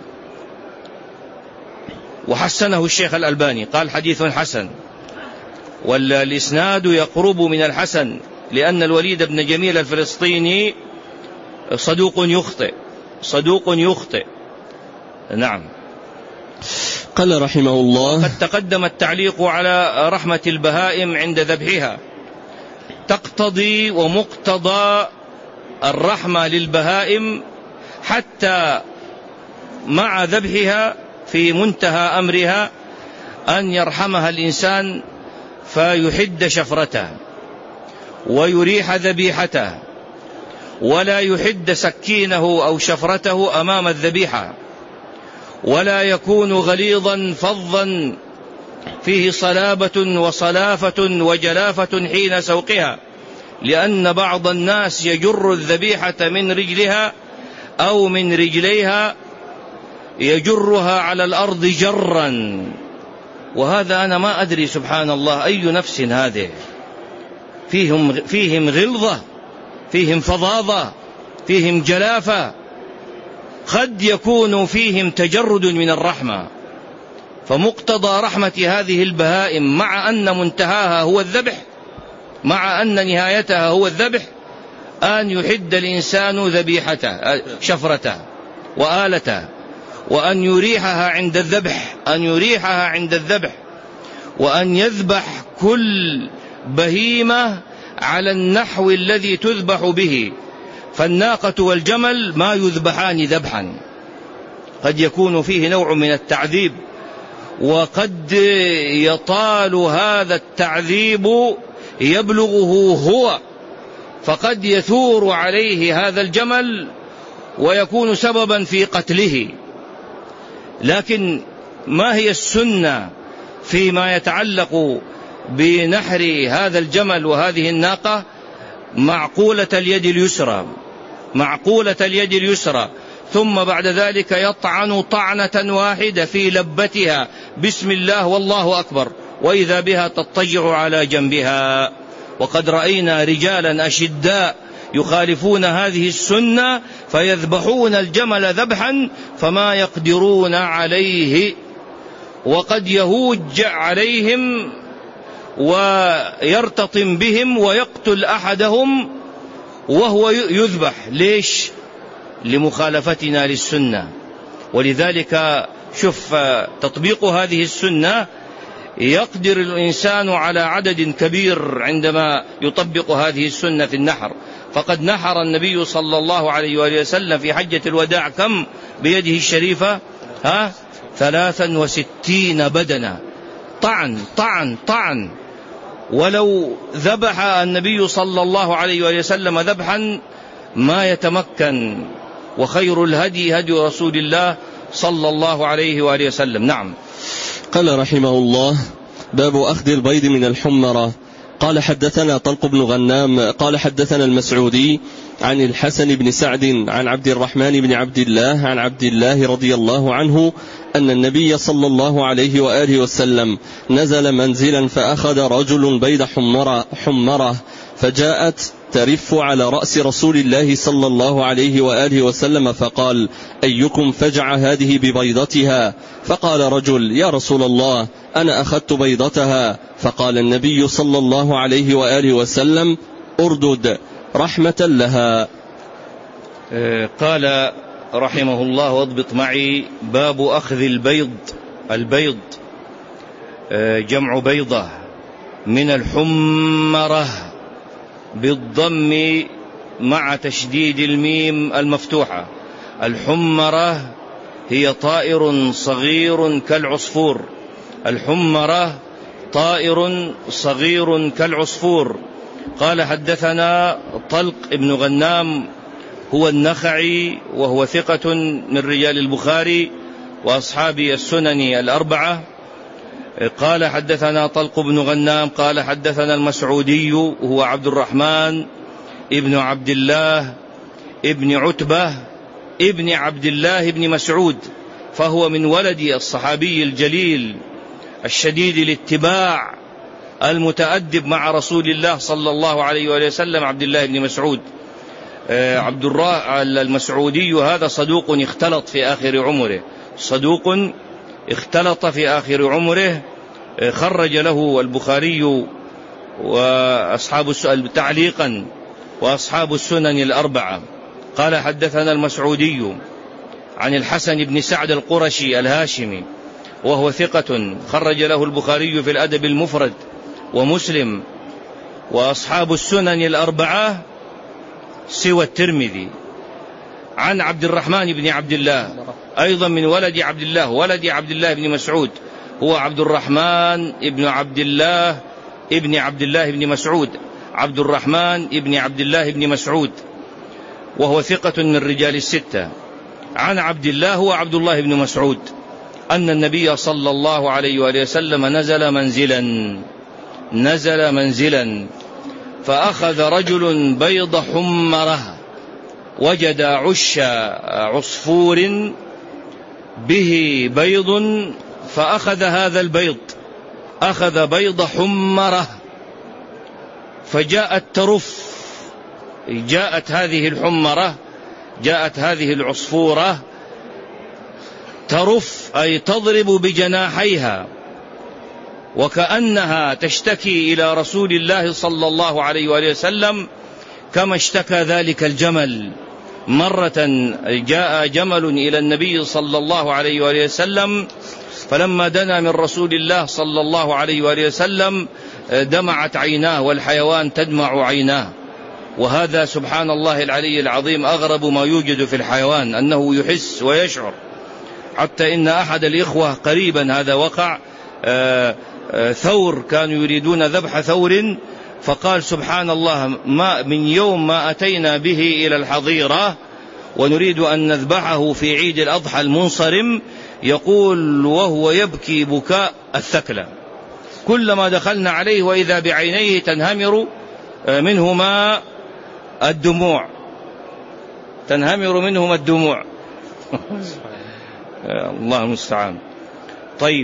وحسنه الشيخ الألباني قال حديث حسن، والإسناد يقرب من الحسن، لأن الوليد بن جميل الفلسطيني صدوق يخطئ. نعم. قال رحمه الله: قد تقدم التعليق على رحمة البهائم عند ذبحها، تقتضي ومقتضى الرحمة للبهائم حتى مع ذبحها في منتهى أمرها أن يرحمها الإنسان فيحد شفرته ويريح ذبيحته، ولا يحد سكينه أو شفرته أمام الذبيحة، ولا يكون غليظا فظا فيه صلابة وصلافة وجلافة حين سوقها، لأن بعض الناس يجر الذبيحة من رجلها أو من رجليها، يجرها على الأرض جرا، وهذا أنا ما أدري سبحان الله أي نفس هذه، فيهم غلظة، فيهم فظاظة، فيهم جلافة، قد يكون فيهم تجرد من الرحمة. فمقتضى رحمة هذه البهائم مع أن منتهاها هو الذبح، مع أن نهايتها هو الذبح، أن يحد الإنسان ذبيحته شفرته وآلته، وأن يريحها عند الذبح، وأن يذبح كل بهيمة على النحو الذي تذبح به. فالناقة والجمل ما يذبحان ذبحا، قد يكون فيه نوع من التعذيب، وقد يطال هذا التعذيب يبلغه هو، فقد يثور عليه هذا الجمل ويكون سببا في قتله. لكن ما هي السنة فيما يتعلق بنحر هذا الجمل وهذه الناقة؟ معقولة اليد اليسرى، ثم بعد ذلك يطعن طعنة واحدة في لبتها بسم الله والله أكبر، وإذا بها تضطجع على جنبها. وقد رأينا رجالا أشداء يخالفون هذه السنة فيذبحون الجمل ذبحا فما يقدرون عليه، وقد يهوج عليهم ويرتطم بهم ويقتل أحدهم وهو يذبح. ليش؟ لمخالفتنا للسنة. ولذلك شوف تطبيق هذه السنة، يقدر الإنسان على عدد كبير عندما يطبق هذه السنة في النحر. فقد نحر النبي صلى الله عليه وآله وسلم في حجة الوداع كم بيده الشريفة؟ 63 بدنة، طعن. ولو ذبح النبي صلى الله عليه وآله وسلم ذبحا ما يتمكن، وخير الهدي هدي رسول الله صلى الله عليه وآله وسلم. نعم. قال رحمه الله: باب أخذ البيض من الحمرة. قال حدثنا طلق بن غنام قال حدثنا المسعودي عن الحسن بن سعد عن عبد الرحمن بن عبد الله عن عبد الله رضي الله عنه أن النبي صلى الله عليه وآله وسلم نزل منزلا فأخذ رجل بيض حمرة فجاءت ترف على رأس رسول الله صلى الله عليه وآله وسلم، فقال: أيكم فجع هذه ببيضتها؟ فقال رجل: يا رسول الله، أنا أخذت بيضتها. فقال النبي صلى الله عليه وآله وسلم: أردد رحمة لها. قال رحمه الله واضبط معي: باب أخذ البيض جمع بيضة من الحمرة بالضم مع تشديد الميم المفتوحة. الحمرة هي طائر صغير كالعصفور، الحمرة طائر صغير كالعصفور، قال حدثنا طلق بن غنام هو النخعي وهو ثقة من رجال البخاري وأصحاب السنن الأربعة. قال حدثنا طلق بن غنام قال حدثنا المسعودي هو عبد الرحمن ابن عبد الله ابن عتبة ابن عبد الله ابن مسعود، فهو من ولد الصحابي الجليل الشديد الاتباع المتأدب مع رسول الله صلى الله عليه وآله وسلم عبد الله بن مسعود. عبد الله المسعودي هذا صدوق اختلط في آخر عمره، صدوق اختلط في آخر عمره، خرج له البخاري وأصحاب السنن تعليقا وأصحاب السنن الأربعة. قال حدثنا المسعودي عن الحسن بن سعد القرشي الهاشمي وهو ثقة، خرج له البخاري في الأدب المفرد ومسلم وأصحاب السنن الأربعة سوى الترمذي. عن عبد الرحمن بن عبد الله أيضا من ولد عبد الله، ولد عبد الله بن مسعود، هو عبد الرحمن ابن عبد الله ابن عبد الله بن مسعود، عبد الرحمن ابن عبد الله بن مسعود وهو ثقة من رجال الستة. عن عبد الله هو عبد الله بن مسعود أن النبي صلى الله عليه وآله وسلم نزل منزلا فأخذ رجل بيض حمره، وجد عش عصفور به بيض فأخذ هذا البيض، أخذ بيض حمره فجاءت ترف، جاءت هذه الحمرة، جاءت هذه العصفورة ترف أي تضرب بجناحيها وكأنها تشتكي إلى رسول الله صلى الله عليه وآله وسلم كما اشتكى ذلك الجمل. مرة جاء جمل إلى النبي صلى الله عليه وآله وسلم فلما دنا من رسول الله صلى الله عليه وآله وسلم دمعت عيناه، والحيوان تدمع عيناه، وهذا سبحان الله العلي العظيم أغرب ما يوجد في الحيوان أنه يحس ويشعر. حتى إن أحد الإخوة قريبا هذا وقع، ثور كانوا يريدون ذبح ثور، فقال سبحان الله ما من يوم ما أتينا به إلى الحظيرة ونريد أن نذبحه في عيد الأضحى المنصرم، يقول وهو يبكي بكاء الثكلى، كلما دخلنا عليه وإذا بعينيه تنهمر منهما الدموع، تنهمر منهما الدموع. الله المستعان. طيب،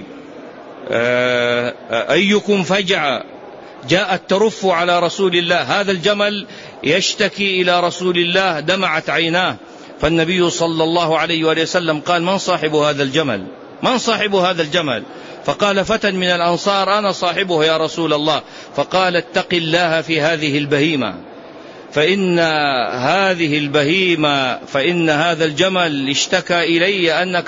أيكم فجع جاءت ترف على رسول الله، هذا الجمل يشتكي إلى رسول الله، دمعت عيناه، فالنبي صلى الله عليه وآله وسلم قال من صاحب هذا الجمل؟ من صاحب هذا الجمل؟ فقال فتى من الأنصار أنا صاحبه يا رسول الله. فقال اتق الله في هذه البهيمة، فإن هذا الجمل اشتكى إلي أنك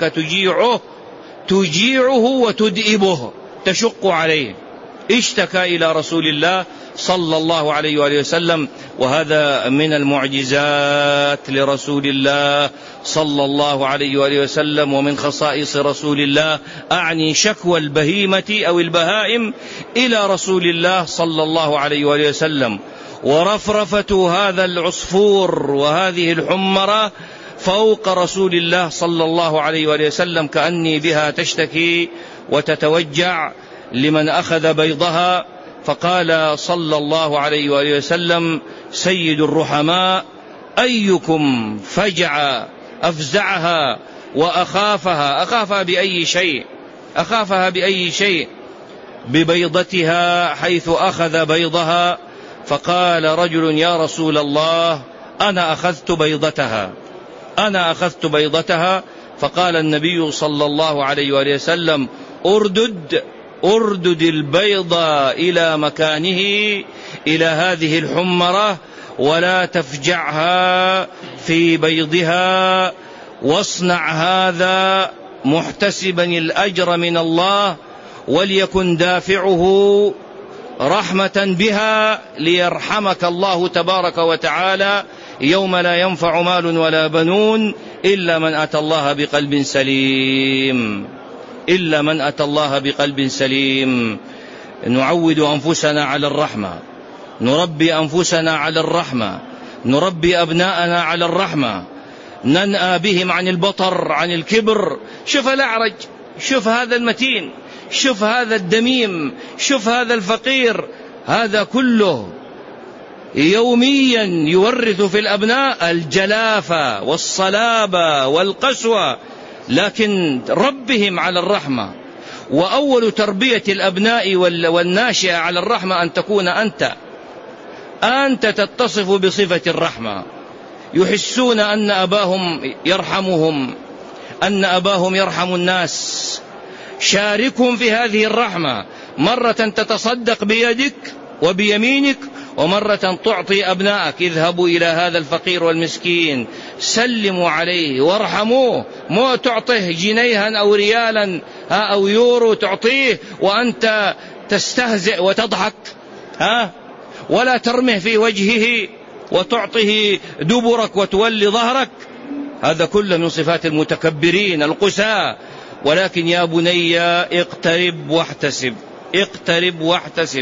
تجيعه وتدئبه، تشق عليه، اشتكى إلى رسول الله صلى الله عليه وآله وسلم. وهذا من المعجزات لرسول الله صلى الله عليه وآله وسلم ومن خصائص رسول الله، أعني شكوى البهيمة أو البهائم إلى رسول الله صلى الله عليه وآله وسلم، ورفرفة هذا العصفور وهذه الحمرة فوق رسول الله صلى الله عليه وآله وسلم كأني بها تشتكي وتتوجع لمن أخذ بيضها. فقال صلى الله عليه وآله وسلم سيد الرحماء أيكم أفزعها وأخافها بأي شيء؟ ببيضتها حيث أخذ بيضها. فقال رجل يا رسول الله أنا أخذت بيضتها. فقال النبي صلى الله عليه وآله وسلم أردد البيض إلى مكانه، إلى هذه الحمرة، ولا تفجعها في بيضها، واصنع هذا محتسبا الأجر من الله، وليكن دافعه رحمة بها ليرحمك الله تبارك وتعالى يوم لا ينفع مال ولا بنون إلا من أتى الله بقلب سليم. نعود أنفسنا على الرحمة، نربي أنفسنا على الرحمة، نربي أبناءنا على الرحمة، ننأى بهم عن البطر، عن الكبر. شوف الأعرج، شوف هذا المتين، شوف هذا الدميم، شوف هذا الفقير، هذا كله يوميا يورث في الأبناء الجلافة والصلابة والقسوة. لكن ربهم على الرحمة. وأول تربية الأبناء والناشئة على الرحمة أن تكون أنت تتصف بصفة الرحمة. يحسون أن أباهم يرحمهم، أن أباهم يرحم الناس. شاركهم في هذه الرحمة. مرة تتصدق بيدك وبيمينك، ومرة تعطي أبنائك. اذهبوا إلى هذا الفقير والمسكين، سلموا عليه وارحموه. مو تعطيه جنيها أو ريالا أو يورو تعطيه وأنت تستهزئ وتضحك، ولا ترمه في وجهه وتعطيه دبرك وتولي ظهرك. هذا كله من صفات المتكبرين القساة. ولكن يا بني اقترب واحتسب، اقترب واحتسب،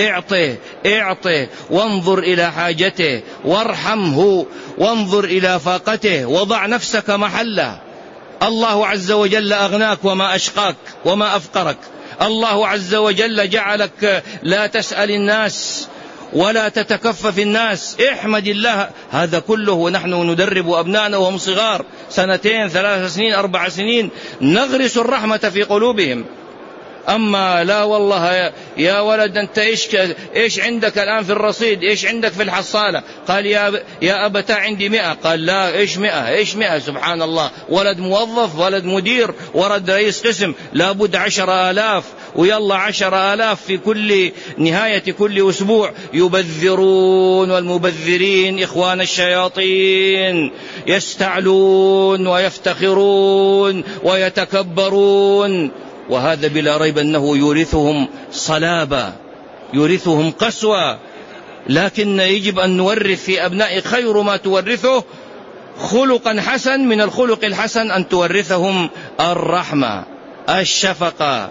اعطه وانظر إلى حاجته وارحمه وانظر إلى فاقته وضع نفسك محله. الله عز وجل أغناك وما أشقاك وما أفقرك. الله عز وجل جعلك لا تسأل الناس ولا تتكفف الناس. احمد الله. هذا كله ونحن ندرب أبنائنا وهم صغار، 2 3 سنين 4 سنين، نغرس الرحمة في قلوبهم. أما لا والله يا ولد أنت إيش عندك الآن في الرصيد، إيش عندك في الحصالة؟ قال يا أبتا عندي 100. قال لا، إيش 100 سبحان الله. ولد موظف، ولد مدير، ولد رئيس قسم، لابد 10,000. ويلا 10,000 في كل نهاية كل أسبوع. يبذرون، والمبذرين إخوان الشياطين، يستعلون ويفتخرون ويتكبرون. وهذا بلا ريب أنه يورثهم صلابة، يورثهم قسوة. لكن يجب أن نورث في أبناء خير ما تورثه خلقا حسن. من الخلق الحسن أن تورثهم الرحمة، الشفقة،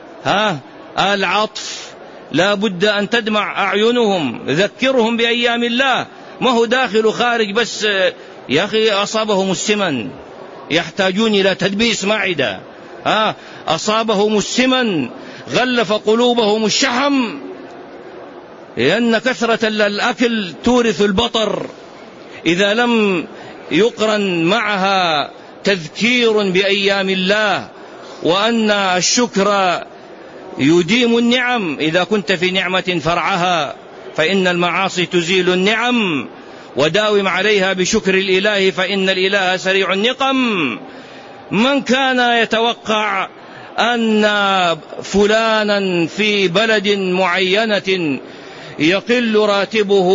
العطف. لا بد أن تدمع أعينهم. ذكرهم بأيام الله. ما هو داخل وخارج بس. يا أخي أصابهم السمن، يحتاجون إلى تدبيس معدة. أصابهم السمن، غلف قلوبهم الشحم، لأن كثرة الأكل تورث البطر. إذا لم يقرن معها تذكير بأيام الله، وأن الشكر يديم النعم. إذا كنت في نعمة فرعها، فإن المعاصي تزيل النعم. وداوم عليها بشكر الإله، فإن الإله سريع النقم. من كان يتوقع أن فلانا في بلد معينة يقل راتبه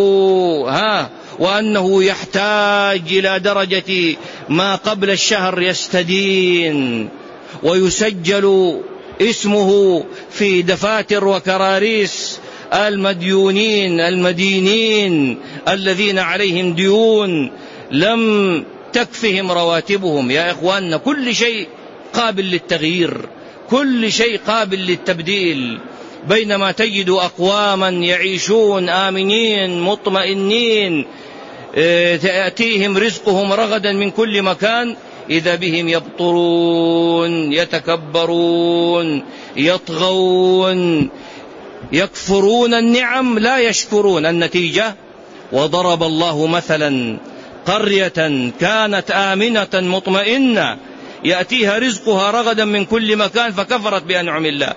وأنه يحتاج إلى درجة ما قبل الشهر يستدين ويسجل اسمه في دفاتر وكراريس المديونين المدينين الذين عليهم ديون لم تكفهم رواتبهم. يا إخواننا، كل شيء قابل للتغيير، كل شيء قابل للتبديل. بينما تجد أقواما يعيشون آمنين مطمئنين، تأتيهم رزقهم رغدا من كل مكان، إذا بهم يبطرون، يتكبرون، يطغون، يكفرون النعم، لا يشكرون. النتيجة: وضرب الله مثلا قرية كانت آمنة مطمئنة يأتيها رزقها رغدا من كل مكان فكفرت بأنعم الله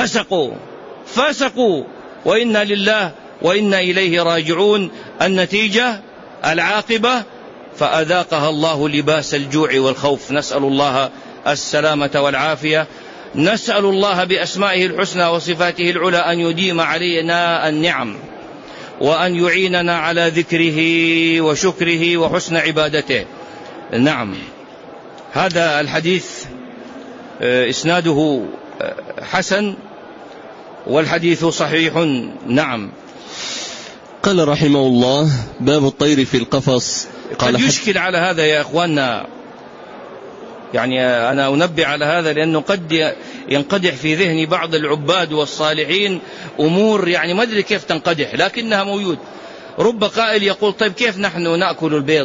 فسقوا وإنا لله وإنا إليه راجعون. النتيجة العاقبة: فأذاقها الله لباس الجوع والخوف. نسأل الله السلامة والعافية. نسأل الله بأسمائه الحسنى وصفاته العلى أن يديم علينا النعم، وأن يعيننا على ذكره وشكره وحسن عبادته. نعم، هذا الحديث إسناده حسن والحديث صحيح. نعم. قال رحمه الله: باب الطير في القفص. قد يشكل على هذا يا إخواننا، يعني أنا أنبه على هذا، لأنه قد ينقدح في ذهن بعض العباد والصالحين أمور يعني ما أدري كيف تنقدح لكنها موجود. رب قائل يقول طيب كيف نحن نأكل البيض؟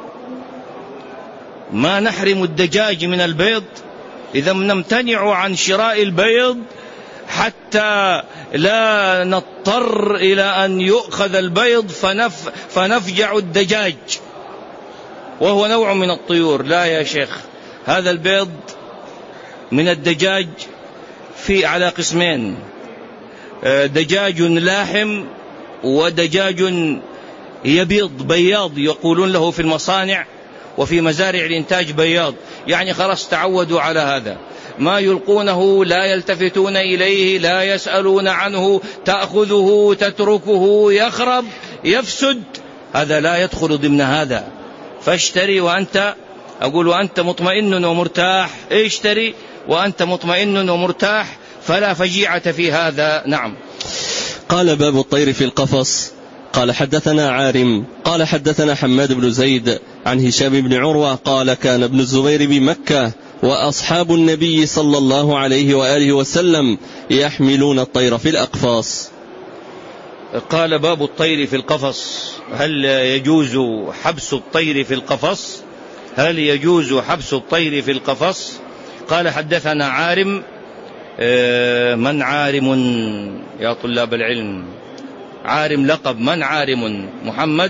ما نحرم الدجاج من البيض؟ إذا نمتنع عن شراء البيض حتى لا نضطر إلى أن يؤخذ البيض فنفجع الدجاج وهو نوع من الطيور. لا يا شيخ، هذا البيض من الدجاج على قسمين: دجاج لاحم ودجاج يبيض بياض يقولون له في المصانع وفي مزارع الإنتاج بياض، يعني خلاص تعودوا على هذا، ما يلقونه، لا يلتفتون إليه، لا يسألون عنه، تأخذه تتركه يخرب يفسد، هذا لا يدخل ضمن هذا. فاشتري وأنت، أقول وأنت مطمئن ومرتاح، اشتري وأنت مطمئن ومرتاح، فلا فجيعة في هذا. نعم. قال باب الطير في القفص. قال حدثنا عارم قال حدثنا حماد بن زيد عن هشام بن عروة قال كان ابن الزبير بمكة وأصحاب النبي صلى الله عليه وآله وسلم يحملون الطير في الأقفاص. قال باب الطير في القفص. هل يجوز حبس الطير في القفص؟ هل يجوز حبس الطير في القفص؟ قال حدثنا عارم. من عارم يا طلاب العلم؟ عارم لقب. من عارم؟ محمد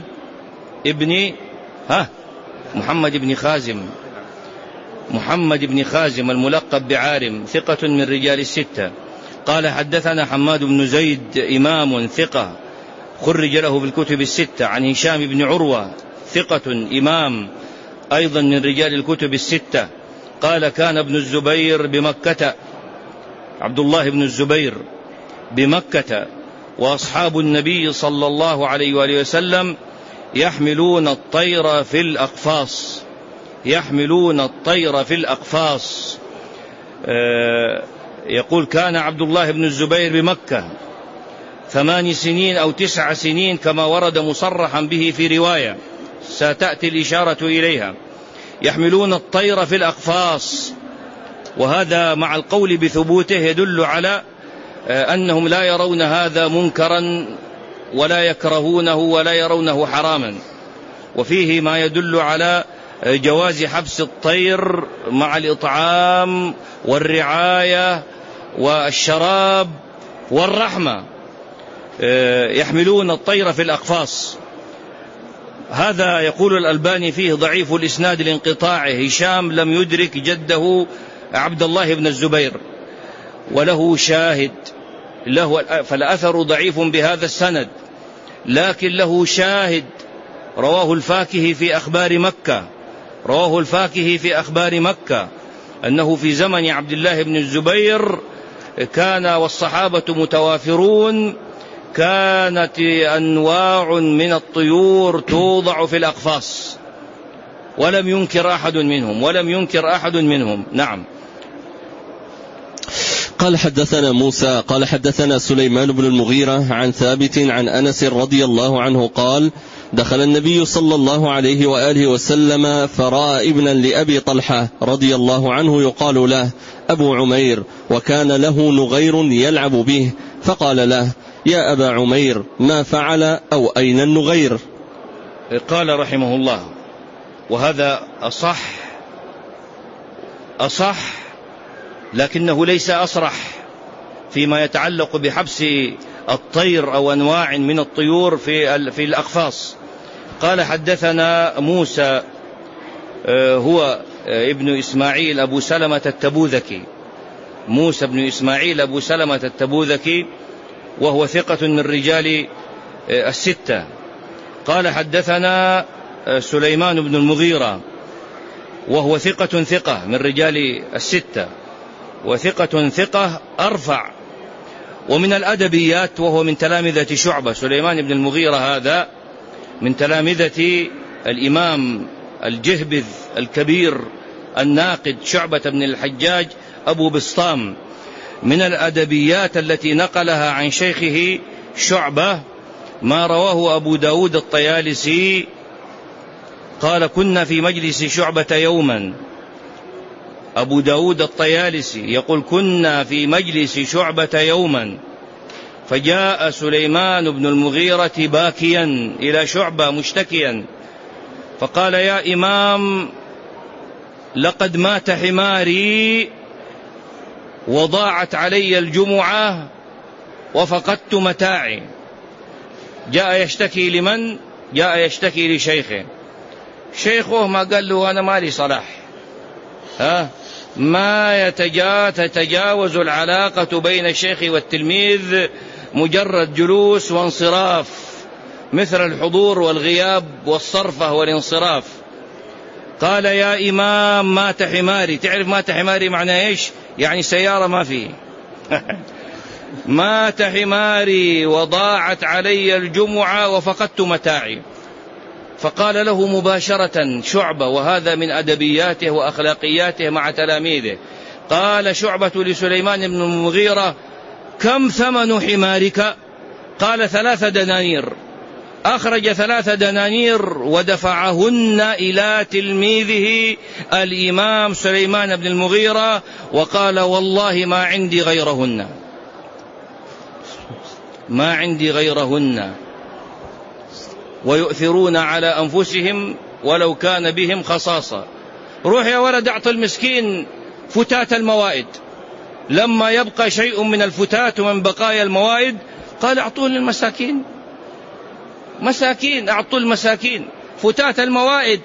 بن خازم. محمد بن خازم الملقب بعارم، ثقة من رجال الستة. قال حدثنا حماد بن زيد إمام ثقة خرج له في الكتب الستة، عن هشام بن عروة ثقة إمام أيضا من رجال الكتب الستة. قال كان ابن الزبير بمكة، عبد الله بن الزبير بمكة، وأصحاب النبي صلى الله عليه وآله وسلم يحملون الطير في الأقفاص. يحملون الطير في الأقفاص. يقول كان عبد الله بن الزبير بمكة 8 سنين أو 9 سنين كما ورد مصرحا به في رواية ستأتي الإشارة إليها. يحملون الطير في الأقفاص، وهذا مع القول بثبوته يدل على أنهم لا يرون هذا منكرا ولا يكرهونه ولا يرونه حراما، وفيه ما يدل على جواز حبس الطير مع الإطعام والرعاية والشراب والرحمة. يحملون الطير في الأقفاص. هذا يقول الألباني فيه ضعيف الإسناد لانقطاعه، هشام لم يدرك جده عبد الله بن الزبير، وله شاهد فالأثر ضعيف بهذا السند، لكن له شاهد رواه الفاكهي في أخبار مكة أنه في زمن عبد الله بن الزبير كان والصحابة متوافرون، كانت أنواع من الطيور توضع في الأقفاص ولم ينكر أحد منهم. نعم. قال حدثنا موسى قال حدثنا سليمان بن المغيرة عن ثابت عن أنس رضي الله عنه قال دخل النبي صلى الله عليه وآله وسلم فرأى ابنا لأبي طلحة رضي الله عنه يقال له أبو عمير، وكان له نغير يلعب به، فقال له يا أبا عمير ما فعل أو أين النغير؟ قال رحمه الله وهذا أصح لكنه ليس أصرح فيما يتعلق بحبس الطير أو أنواع من الطيور في الأقفاص. قال حدثنا موسى هو ابن إسماعيل أبو سلمة التبوذكي، موسى بن إسماعيل أبو سلمة التبوذكي، وهو ثقة من رجال الستة. قال حدثنا سليمان بن المغيرة وهو ثقة من رجال الستة، وثقة ثقة أرفع. ومن الأدبيات وهو من تلامذة شعبة، سليمان بن المغيرة هذا من تلامذة الإمام الجهبذ الكبير الناقد شعبة بن الحجاج أبو بسطام. من الأدبيات التي نقلها عن شيخه شعبة ما رواه أبو داود الطيالسي قال كنا في مجلس شعبة يوما أبو داود الطيالسي يقول: كنا في مجلس شعبة يوما فجاء سليمان بن المغيرة باكيا إلى شعبة مشتكيا، فقال: يا إمام، لقد مات حماري وضاعت علي الجمعة وفقدت متاعي. جاء يشتكي لمن؟ جاء يشتكي لشيخه. شيخه ما قال له: أنا مالي صلاح، ما تتجاوز العلاقة بين الشيخ والتلميذ مجرد جلوس وانصراف، مثل الحضور والغياب والصرفة والانصراف. قال: يا إمام، مات حماري. تعرف مات حماري معناه إيش؟ يعني سيارة ما فيه. مات حماري وضاعت علي الجمعة وفقدت متاعي. فقال له مباشرة شعبة، وهذا من أدبياته وأخلاقياته مع تلاميذه، قال شعبة لسليمان بن المغيرة: كم ثمن حمارك؟ قال: 3 دنانير. أخرج 3 دنانير ودفعهن إلى تلميذه الإمام سليمان بن المغيرة، وقال: والله ما عندي غيرهن، ما عندي غيرهن. ويؤثرون على أنفسهم ولو كان بهم خصاصة. روح يا ولد أعطي المسكين فتات الموائد. لما يبقى شيء من الفتات ومن بقايا الموائد قال: أعطوه للمساكين، مساكين، أعطوا المساكين فتات الموائد.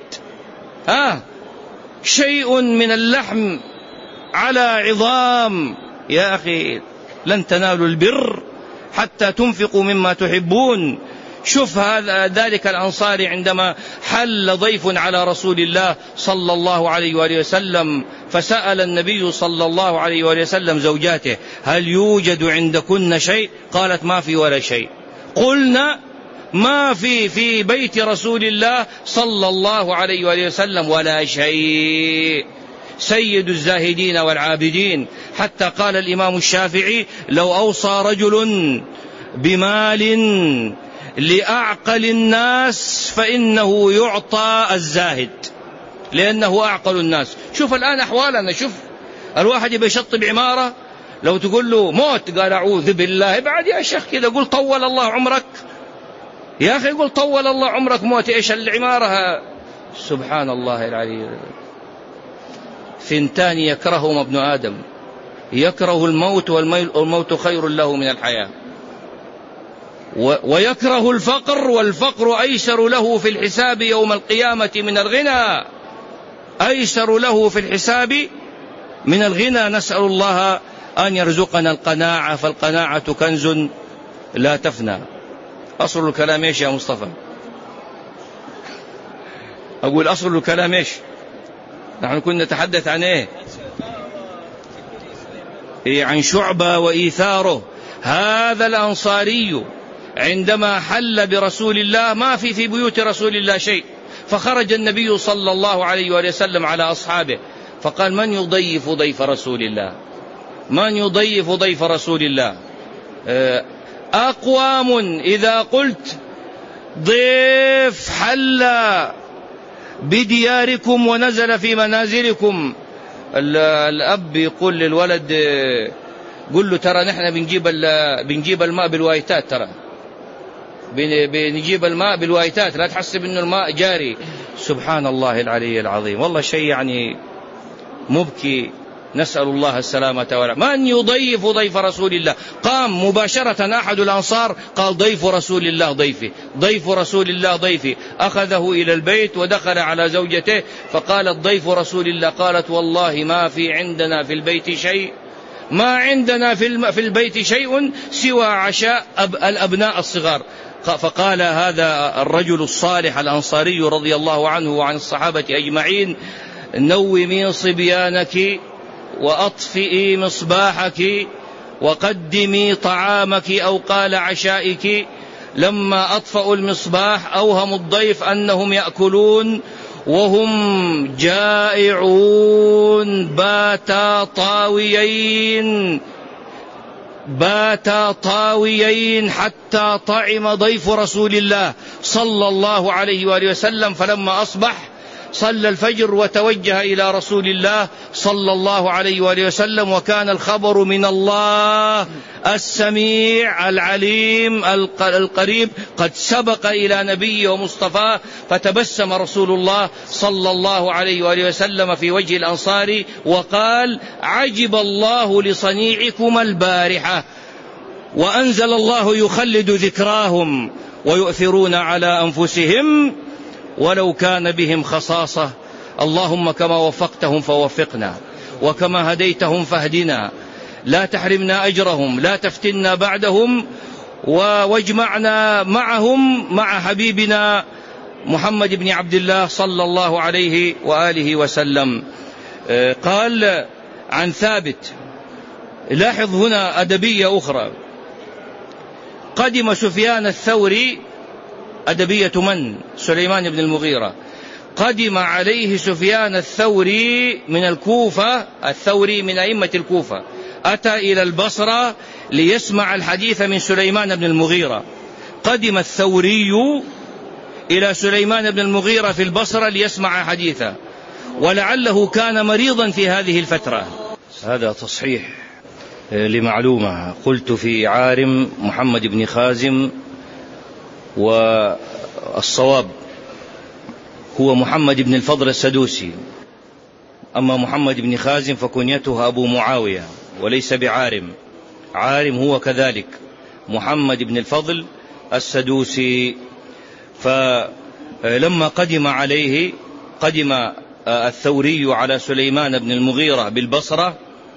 شيء من اللحم على عظام. يا أخي، لن تنالوا البر حتى تنفقوا مما تحبون. شوف ذلك الأنصاري عندما حل ضيف على رسول الله صلى الله عليه وآله وسلم، فسأل النبي صلى الله عليه وآله وسلم زوجاته: هل يوجد عندكن شيء؟ قالت: ما في ولا شيء. قلنا: ما في بيت رسول الله صلى الله عليه وآله وسلم ولا شيء. سيد الزاهدين والعابدين، حتى قال الإمام الشافعي: لو أوصى رجل بمال لأعقل الناس فإنه يعطى الزاهد، لأنه أعقل الناس. شوف الآن أحوالنا، شوف الواحد يبي يشطب عمارة، لو تقول له موت قال: أعوذ بالله. ابعد يا شيخ كذا، قل طول الله عمرك يا أخي، قل طول الله عمرك. موت إيش العمارة؟ سبحان الله العلي. 2 يكرههم ابن آدم، يكره الموت، والموت خير له من الحياة. ويكره الفقر، والفقر أيسر له في الحساب يوم القيامة من الغنى، أيسر له في الحساب من الغنى. نسأل الله أن يرزقنا القناعة، فالقناعة كنز لا تفنى. أصل الكلام إيش يا مصطفى؟ أقول أصل الكلام إيش؟ نحن كنا نتحدث عن إيه؟ عن شعبة وإيثاره. هذا الأنصاري عندما حل برسول الله ما في بيوت رسول الله شيء، فخرج النبي صلى الله عليه وآله وسلم على أصحابه فقال: من يضيف ضيف رسول الله؟ من يضيف ضيف رسول الله؟ أقوام إذا قلت ضيف حل بدياركم ونزل في منازلكم، الأب يقول للولد: قل له ترى نحن بنجيب الماء بالوايتات، ترى بنجيب الماء بالوايتات، لا تحسب إنه الماء جاري. سبحان الله العلي العظيم، والله شيء يعني مبكي. نسأل الله السلامة والعافية. من يضيف ضيف رسول الله؟ قام مباشرة أحد الأنصار قال: ضيف رسول الله ضيفي، ضيف رسول الله ضيفي. أخذه إلى البيت ودخل على زوجته فقالت: ضيف رسول الله. قالت: والله ما في عندنا في البيت شيء، ما عندنا في البيت شيء سوى عشاء الأبناء الصغار. فقال هذا الرجل الصالح الأنصاري رضي الله عنه وعن الصحابة أجمعين: نومي صبيانك وأطفئي مصباحك وقدمي طعامك، أو قال عشائك. لما أطفأوا المصباح أوهم الضيف أنهم يأكلون وهم جائعون، باتا طاويين حتى طعم ضيف رسول الله صلى الله عليه وآله وسلم. فلما أصبح صلى الفجر وتوجه إلى رسول الله صلى الله عليه وآله وسلم، وكان الخبر من الله السميع العليم القريب قد سبق إلى نبيه ومصطفاه، فتبسم رسول الله صلى الله عليه وآله وسلم في وجه الأنصار وقال: عجب الله لصنيعكما البارحة. وأنزل الله يخلد ذكراهم ويؤثرون على أنفسهم ولو كان بهم خصاصة. اللهم كما وفقتهم فوفقنا، وكما هديتهم فاهدنا، لا تحرمنا أجرهم، لا تفتنا بعدهم، واجمعنا معهم مع حبيبنا محمد بن عبد الله صلى الله عليه وآله وسلم. قال عن ثابت، لاحظ هنا أدبية أخرى، قدم سفيان الثوري، أدبية من؟ سليمان بن المغيرة. قدم عليه سفيان الثوري من الكوفة، الثوري من أئمة الكوفة، أتى إلى البصرة ليسمع الحديث من سليمان بن المغيرة. قدم الثوري إلى سليمان بن المغيرة في البصرة ليسمع حديثه، ولعله كان مريضا في هذه الفترة. هذا تصحيح لمعلومة قلت في عارم محمد بن خازم، والصواب هو محمد بن الفضل السدوسي، أما محمد بن خازم فكنيته أبو معاوية وليس بعارم. عارم هو كذلك محمد بن الفضل السدوسي. فلما قدم عليه، قدم الثوري على سليمان بن المغيرة بالبصرة،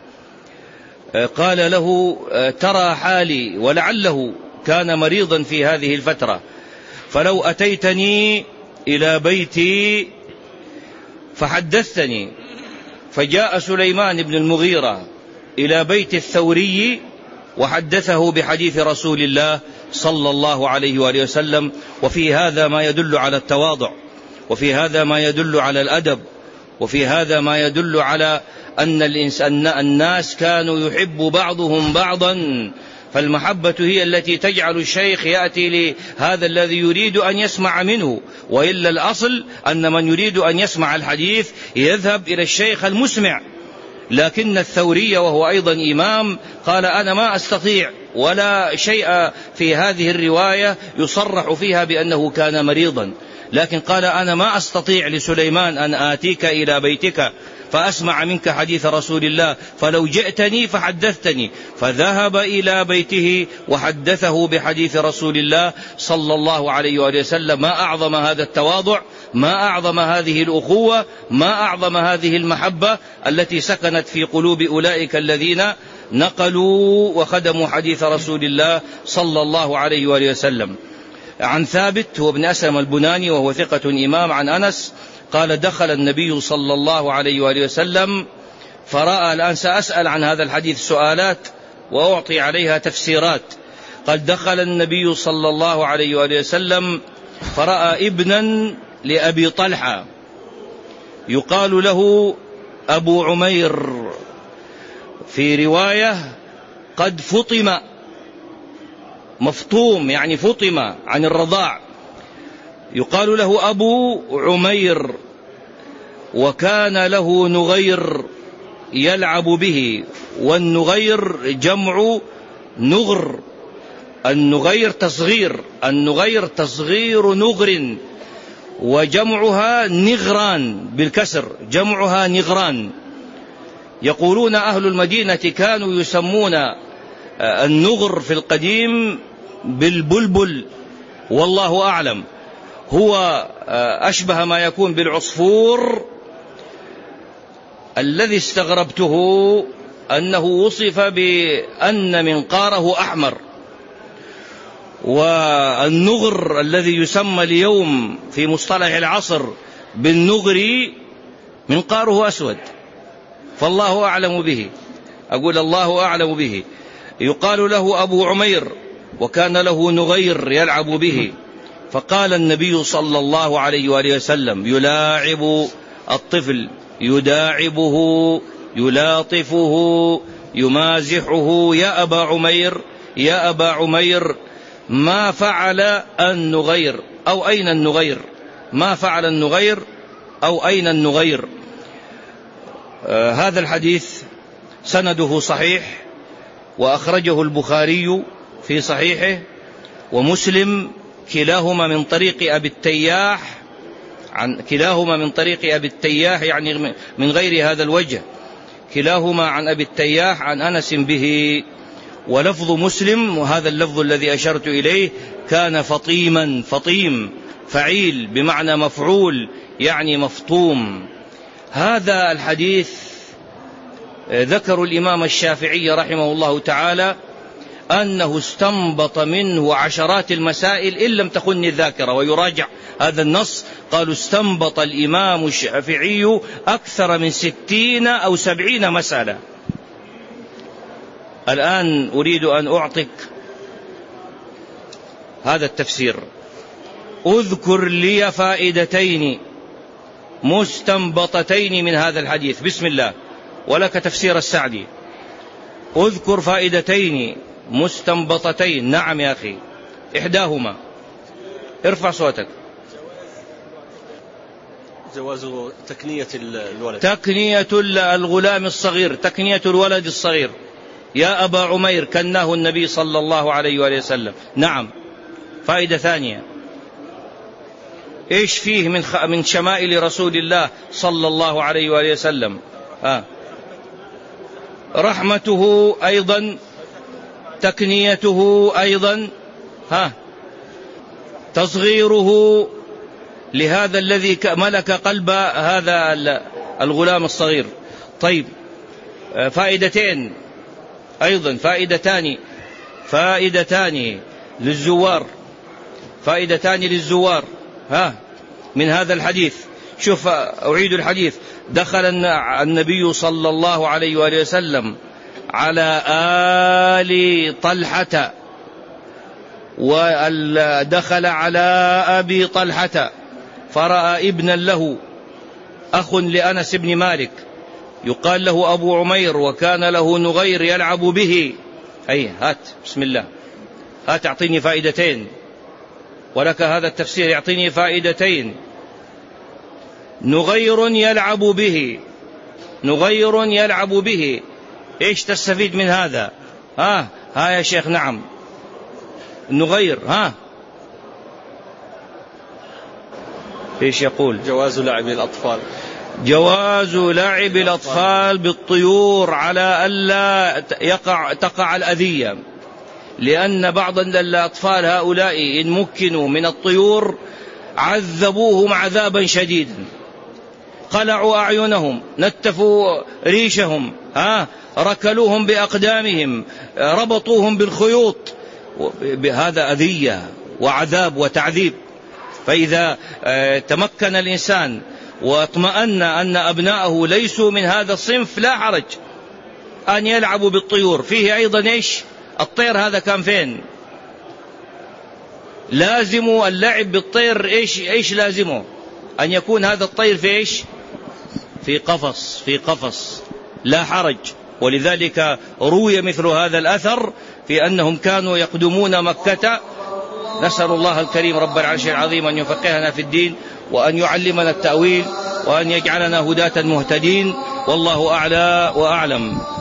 قال له: ترى حالي، ولعله كان مريضا في هذه الفترة، فلو أتيتني إلى بيتي فحدثتني. فجاء سليمان بن المغيرة إلى بيت الثوري وحدثه بحديث رسول الله صلى الله عليه وآله وسلم. وفي هذا ما يدل على التواضع، وفي هذا ما يدل على الأدب، وفي هذا ما يدل على أن الناس كانوا يحب بعضهم بعضا، فالمحبة هي التي تجعل الشيخ يأتي لهذا الذي يريد أن يسمع منه، وإلا الأصل أن من يريد أن يسمع الحديث يذهب إلى الشيخ المسمع. لكن الثوري وهو أيضا إمام قال: أنا ما أستطيع، ولا شيء في هذه الرواية يصرح فيها بأنه كان مريضا، لكن قال: أنا ما أستطيع لسليمان أن آتيك إلى بيتك فأسمع منك حديث رسول الله، فلو جئتني فحدثتني. فذهب إلى بيته وحدثه بحديث رسول الله صلى الله عليه وآله وسلم. ما أعظم هذا التواضع، ما أعظم هذه الأخوة، ما أعظم هذه المحبة التي سكنت في قلوب أولئك الذين نقلوا وخدموا حديث رسول الله صلى الله عليه وآله وسلم. عن ثابت هو ابن أسلم البناني وهو ثقة إمام، عن أنس قال: دخل النبي صلى الله عليه وآله وسلم فرأى، الآن سأسأل عن هذا الحديث سؤالات وأعطي عليها تفسيرات. قال: دخل النبي صلى الله عليه وآله وسلم فرأى ابنا لأبي طلحة يقال له أبو عمير، في رواية قد فطم، مفطوم يعني فطم عن الرضاع، يقال له أبو عمير، وكان له نغير يلعب به، والنغير جمع نغر، النغير تصغير، النغير تصغير نغر، وجمعها نغران بالكسر، جمعها نغران. يقولون أهل المدينة كانوا يسمون النغر في القديم بالبلبل، والله أعلم، هو أشبه ما يكون بالعصفور. الذي استغربته أنه وصف بأن منقاره أحمر، والنغر الذي يسمى اليوم في مصطلح العصر بالنغري منقاره أسود، فالله أعلم به، أقول الله أعلم به. يقال له أبو عمير، وكان له نغير يلعب به. فقال النبي صلى الله عليه وآله وسلم: يلاعب الطفل، يداعبه، يلاطفه، يمازحه، يا أبا عمير، يا أبا عمير، ما فعل النغير، أو أين النغير، ما فعل النغير. أو أين النغير. هذا الحديث سنده صحيح، وأخرجه البخاري في صحيحه ومسلم، كلاهما من طريق أبي التياح، يعني من غير هذا الوجه، كلاهما عن أبي التياح عن أنس به. ولفظ مسلم، وهذا اللفظ الذي أشرت إليه، كان فطيما، فطيم فعيل بمعنى مفعول، يعني مفطوم. هذا الحديث ذكر الإمام الشافعي رحمه الله تعالى أنه استنبط منه عشرات المسائل إن لم تخن الذاكرة، ويراجع هذا النص. قالوا استنبط الإمام الشافعي أكثر من 60 أو 70 مسألة. الآن أريد أن أعطيك هذا التفسير. أذكر لي فائدتين مستنبطتين من هذا الحديث، بسم الله، ولك تفسير السعدي. أذكر فائدتين مستنبطتين. نعم يا أخي، إحداهما، ارفع صوتك. جواز تكنية الولد، تكنية الغلام الصغير، تكنية الولد الصغير. يا أبا عمير كناه النبي صلى الله عليه وآله وسلم. نعم. فائدة ثانية، إيش فيه من شمائل رسول الله صلى الله عليه وآله وسلم؟ رحمته أيضا، تكنيته أيضا، تصغيره لهذا الذي ملك قلب هذا الغلام الصغير. طيب، فائدتين أيضا، فائدتان للزوار، من هذا الحديث. شوف، أعيد الحديث. دخل النبي صلى الله عليه وآله وسلم على آل طلحة، ودخل على أبي طلحة، فرأى ابنا له، أخ لأنس بن مالك، يقال له أبو عمير، وكان له نغير يلعب به. هات بسم الله، هات أعطيني فائدتين، ولك هذا التفسير، يعطيني فائدتين. نغير يلعب به، إيش تستفيد من هذا؟ ها يا شيخ. نعم، نغير، إيش يقول؟ جواز لعب الأطفال، جواز لعب الأطفال بالطيور على ألا تقع الأذية، لأن بعض الأطفال هؤلاء إن مكنوا من الطيور عذبوهم عذابا شديدا، قلعوا أعينهم، نتفوا ريشهم، ركلوهم بأقدامهم، ربطوهم بالخيوط، بهذا أذية وعذاب وتعذيب. فإذا تمكن الإنسان واطمأن أن أبناءه ليسوا من هذا الصنف، لا حرج أن يلعبوا بالطيور. فيه أيضا إيش؟ الطير هذا كان فين؟ لازم اللعب بالطير، إيش لازمه؟ أن يكون هذا الطير في إيش؟ في قفص، لا حرج. ولذلك روي مثل هذا الأثر في أنهم كانوا يقدمون مكة. نسأل الله الكريم رب العرش العظيم أن يفقهنا في الدين، وأن يعلمنا التأويل، وأن يجعلنا هداة مهتدين، والله أعلى وأعلم.